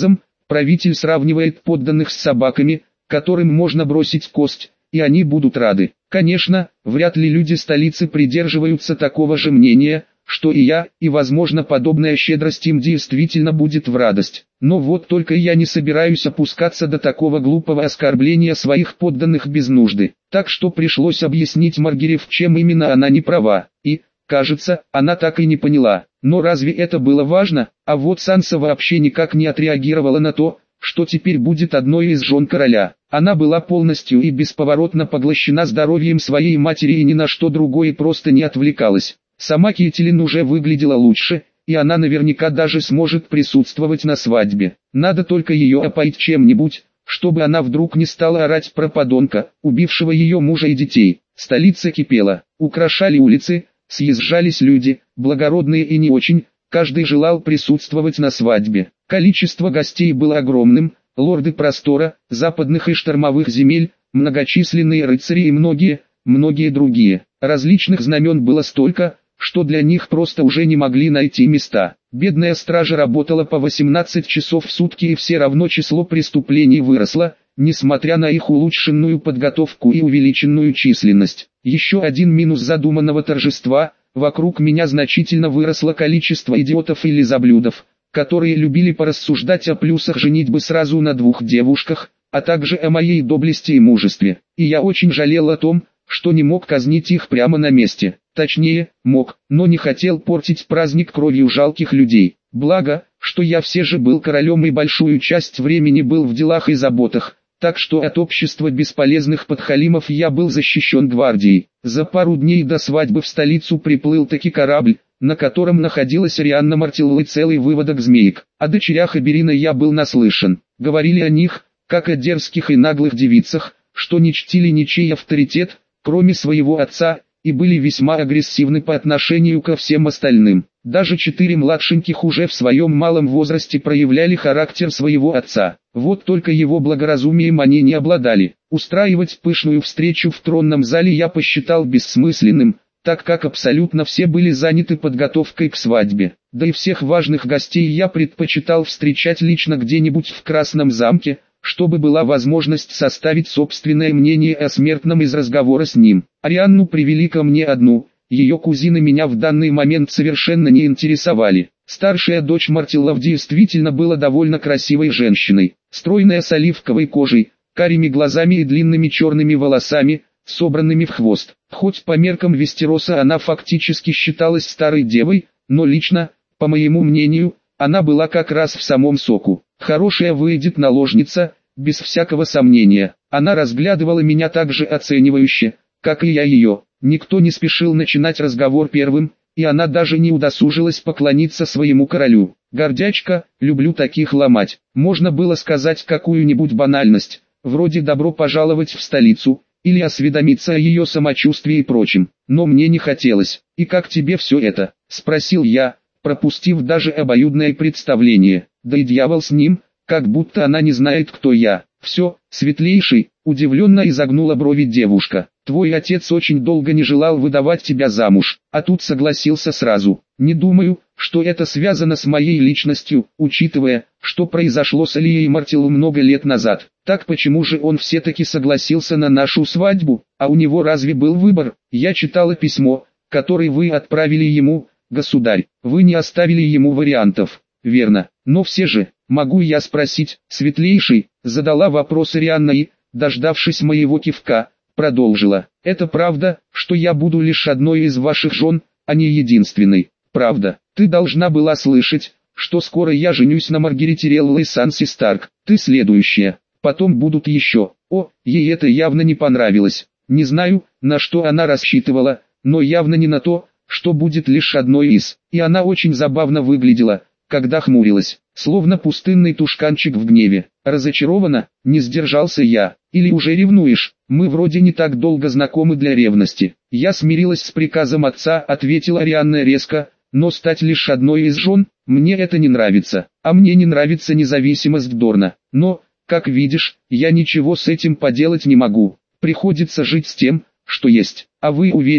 Speaker 1: Правитель сравнивает подданных с собаками, которым можно бросить кость, и они будут рады. Конечно, вряд ли люди столицы придерживаются такого же мнения, что и я, и возможно подобная щедрость им действительно будет в радость. Но вот только я не собираюсь опускаться до такого глупого оскорбления своих подданных без нужды. Так что пришлось объяснить Маргаре, в чем именно она не права. И, кажется, она так и не поняла. Но разве это было важно? А вот Санса вообще никак не отреагировала на то, что теперь будет одной из жен короля. Она была полностью и бесповоротно поглощена здоровьем своей матери и ни на что другое просто не отвлекалась. Сама Кетелин уже выглядела лучше, и она наверняка даже сможет присутствовать на свадьбе. Надо только ее опоить чем-нибудь, чтобы она вдруг не стала орать про подонка, убившего ее мужа и детей. Столица кипела, украшали улицы, съезжались люди, благородные и не очень, каждый желал присутствовать на свадьбе. Количество гостей было огромным, лорды простора, западных и штормовых земель, многочисленные рыцари и многие, многие другие. Различных знамен было столько, что для них просто уже не могли найти места. Бедная стража работала по восемнадцать часов в сутки, и все равно число преступлений выросло, несмотря на их улучшенную подготовку и увеличенную численность. Еще один минус задуманного торжества: вокруг меня значительно выросло количество идиотов и лизоблюдов, которые любили порассуждать о плюсах женитьбы сразу на двух девушках, а также о моей доблести и мужестве. И я очень жалел о том, что не мог казнить их прямо на месте. Точнее, мог, но не хотел портить праздник кровью жалких людей. Благо, что я все же был королем и большую часть времени был в делах и заботах, так что от общества бесполезных подхалимов я был защищен гвардией. За пару дней до свадьбы в столицу приплыл таки корабль, на котором находилась Рианна Мартилла и целый выводок змеек. О дочерях Эберина я был наслышан. Говорили о них, как о дерзких и наглых девицах, что не чтили ничей авторитет, кроме своего отца, и были весьма агрессивны по отношению ко всем остальным. Даже четыре младшеньких уже в своем малом возрасте проявляли характер своего отца. Вот только его благоразумием они не обладали. Устраивать пышную встречу в тронном зале я посчитал бессмысленным, так как абсолютно все были заняты подготовкой к свадьбе. Да и всех важных гостей я предпочитал встречать лично где-нибудь в Красном замке, чтобы была возможность составить собственное мнение о смертном из разговора с ним. Арианну привели ко мне одну, ее кузины меня в данный момент совершенно не интересовали. Старшая дочь Мартиллов действительно была довольно красивой женщиной, стройная с оливковой кожей, карими глазами и длинными черными волосами, собранными в хвост. Хоть по меркам Вестероса она фактически считалась старой девой, но лично, по моему мнению, она была как раз в самом соку. Хорошая выйдет наложница, без всякого сомнения. Она разглядывала меня так же оценивающе, как и я ее. Никто не спешил начинать разговор первым, и она даже не удосужилась поклониться своему королю. Гордячка, люблю таких ломать. Можно было сказать какую-нибудь банальность, вроде «добро пожаловать в столицу», или осведомиться о ее самочувствии и прочем. Но мне не хотелось. «И как тебе все это?» – спросил я, пропустив даже обоюдное представление. Да и дьявол с ним, как будто она не знает, кто я. «Все, светлейший», – удивленно изогнула брови девушка. «Твой отец очень долго не желал выдавать тебя замуж, а тут согласился сразу. Не думаю, что это связано с моей личностью, учитывая, что произошло с Алией Мартиллу много лет назад. Так почему же он все-таки согласился на нашу свадьбу? А у него разве был выбор? Я читала письмо, которое вы отправили ему, государь. Вы не оставили ему вариантов, верно? Но все же, могу я спросить, светлейший?» Задала вопрос Рианна и, дождавшись моего кивка, продолжила. «Это правда, что я буду лишь одной из ваших жен, а не единственной?» «Правда. Ты должна была слышать, что скоро я женюсь на Маргарите Реллой Санси Старк. Ты следующая. Потом будут еще». О, ей это явно не понравилось. Не знаю, на что она рассчитывала, но явно не на то, что будет лишь одной из. И она очень забавно выглядела, когда хмурилась, словно пустынный тушканчик в гневе. «Разочарована?» — не сдержался я. «Или уже ревнуешь? Мы вроде не так долго знакомы для ревности». «Я смирилась с приказом отца», — ответила Рианна резко, «но стать лишь одной из жен, мне это не нравится. А мне не нравится независимость Дорна. Но, как видишь, я ничего с этим поделать не могу. Приходится жить с тем, что есть. А вы уверены,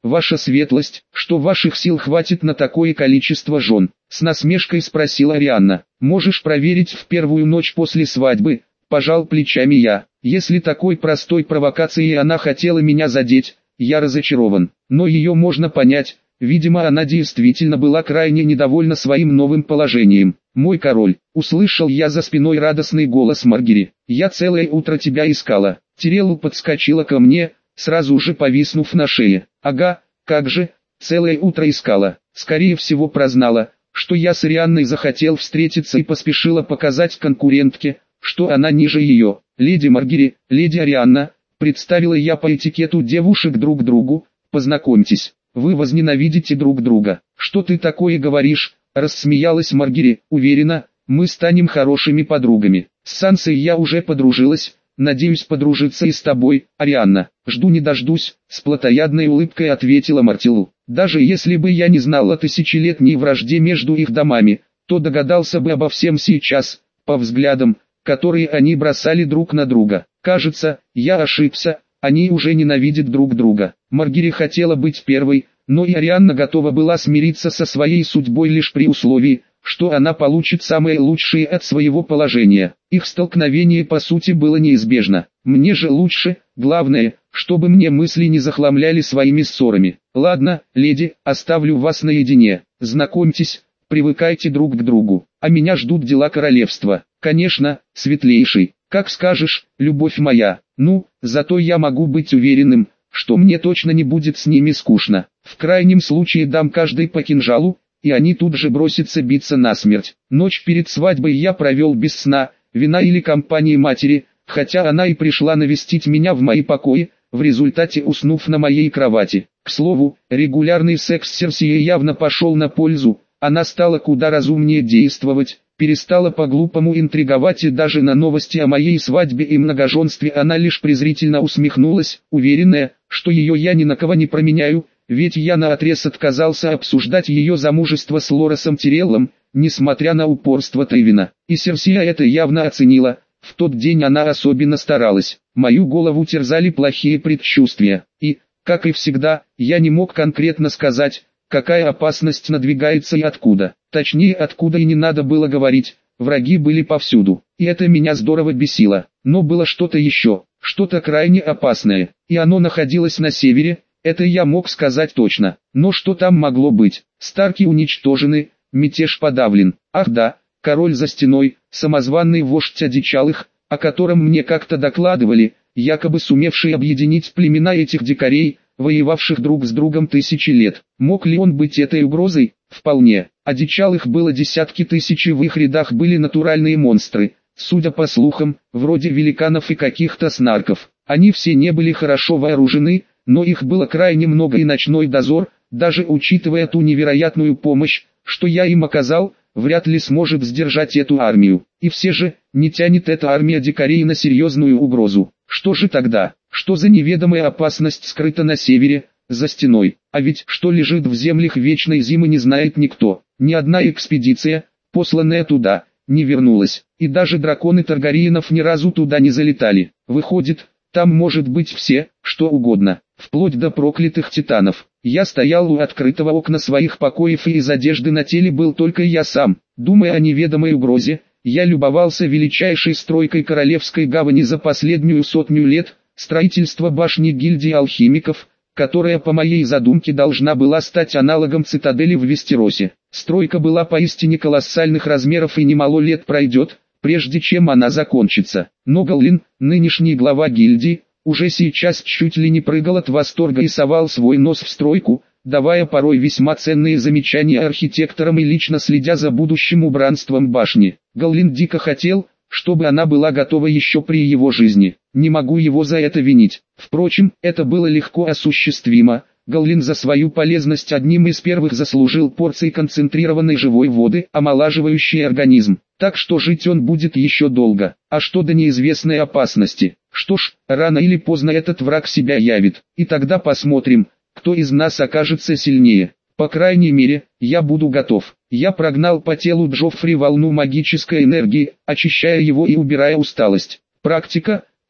Speaker 1: ваша светлость, что ваших сил хватит на такое количество жен?» С насмешкой спросила Арианна. «Можешь проверить в первую ночь после свадьбы», пожал плечами я. Если такой простой провокацией она хотела меня задеть, я разочарован. Но ее можно понять, видимо она действительно была крайне недовольна своим новым положением. «Мой король», услышал я за спиной радостный голос Маргери. «Я целое утро тебя искала». Тирелла подскочила ко мне, сразу же повиснув на шее. «Ага, как же, целое утро искала. Скорее всего прознала, что я с Арианной захотел встретиться и поспешила показать конкурентке, что она ниже ее. Леди Маргери, леди Арианна», представила я по этикету девушек друг другу, «познакомьтесь, вы возненавидите друг друга». «Что ты такое говоришь?» рассмеялась Маргери. «Уверена, мы станем хорошими подругами. С Сансой я уже подружилась, надеюсь подружиться и с тобой, Арианна». «Жду не дождусь», с плотоядной улыбкой ответила Мартилу. «Даже если бы я не знал о тысячелетней вражде между их домами, то догадался бы обо всем сейчас, по взглядам, которые они бросали друг на друга. Кажется, я ошибся, они уже ненавидят друг друга». Маргери хотела быть первой, но и Арианна готова была смириться со своей судьбой лишь при условии, что она получит самое лучшее от своего положения. Их столкновение по сути было неизбежно. Мне же лучше, главное, чтобы мне мысли не захламляли своими ссорами. «Ладно, леди, оставлю вас наедине. Знакомьтесь, привыкайте друг к другу, а меня ждут дела королевства». «Конечно, светлейший, как скажешь, любовь моя. Ну, зато я могу быть уверенным, что мне точно не будет с ними скучно. В крайнем случае дам каждой по кинжалу, и они тут же бросятся биться насмерть». Ночь перед свадьбой я провел без сна, вина или компании матери, хотя она и пришла навестить меня в мои покои, в результате уснув на моей кровати. К слову, регулярный секс с Серсией явно пошел на пользу, она стала куда разумнее действовать, перестала по-глупому интриговать, и даже на новости о моей свадьбе и многоженстве она лишь презрительно усмехнулась, уверенная, что ее я ни на кого не променяю, ведь я наотрез отказался обсуждать ее замужество с Лоресом Тиреллом, несмотря на упорство Тейвина. И Серсия это явно оценила, в тот день она особенно старалась. Мою голову терзали плохие предчувствия, и, как и всегда, я не мог конкретно сказать, какая опасность надвигается и откуда. Точнее, откуда и не надо было говорить, враги были повсюду, и это меня здорово бесило. Но было что-то еще, что-то крайне опасное, и оно находилось на севере, это я мог сказать точно. Но что там могло быть? Старки уничтожены, мятеж подавлен. Ах да, король за стеной, самозванный вождь одичалых, о котором мне как-то докладывали, якобы сумевший объединить племена этих дикарей, воевавших друг с другом тысячи лет. Мог ли он быть этой угрозой? Вполне. Одичалых было десятки тысяч, и в их рядах были натуральные монстры, судя по слухам, вроде великанов и каких-то снарков. Они все не были хорошо вооружены, но их было крайне много, и ночной дозор, даже учитывая ту невероятную помощь, что я им оказал, вряд ли сможет сдержать эту армию. И все же, не тянет эта армия дикарей на серьезную угрозу. Что же тогда? Что за неведомая опасность скрыта на севере, за стеной? А ведь что лежит в землях вечной зимы, не знает никто. Ни одна экспедиция, посланная туда, не вернулась. И даже драконы Таргариенов ни разу туда не залетали. Выходит, там может быть все, что угодно, вплоть до проклятых титанов. Я стоял у открытого окна своих покоев, и из одежды на теле был только я сам. Думая о неведомой угрозе, я любовался величайшей стройкой королевской гавани за последнюю сотню лет, строительство башни гильдии алхимиков, которая по моей задумке должна была стать аналогом цитадели в Вестеросе. Стройка была поистине колоссальных размеров, и немало лет пройдет, прежде чем она закончится. Но Галлин, нынешний глава гильдии, уже сейчас чуть ли не прыгал от восторга и совал свой нос в стройку, давая порой весьма ценные замечания архитекторам и лично следя за будущим убранством башни. Галлин дико хотел, чтобы она была готова еще при его жизни. Не могу его за это винить. Впрочем, это было легко осуществимо. Галлин за свою полезность одним из первых заслужил порции концентрированной живой воды, омолаживающей организм. Так что жить он будет еще долго. А что до неизвестной опасности? Что ж, рано или поздно этот враг себя явит. И тогда посмотрим, кто из нас окажется сильнее. По крайней мере, я буду готов. Я прогнал по телу Джоффри волну магической энергии, очищая его и убирая усталость. Практика,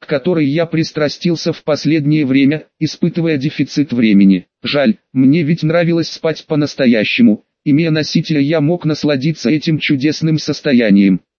Speaker 1: к которой я пристрастился в последнее время, испытывая дефицит времени. Жаль, мне ведь нравилось спать по-настоящему. Имея носителя, я мог насладиться этим чудесным состоянием.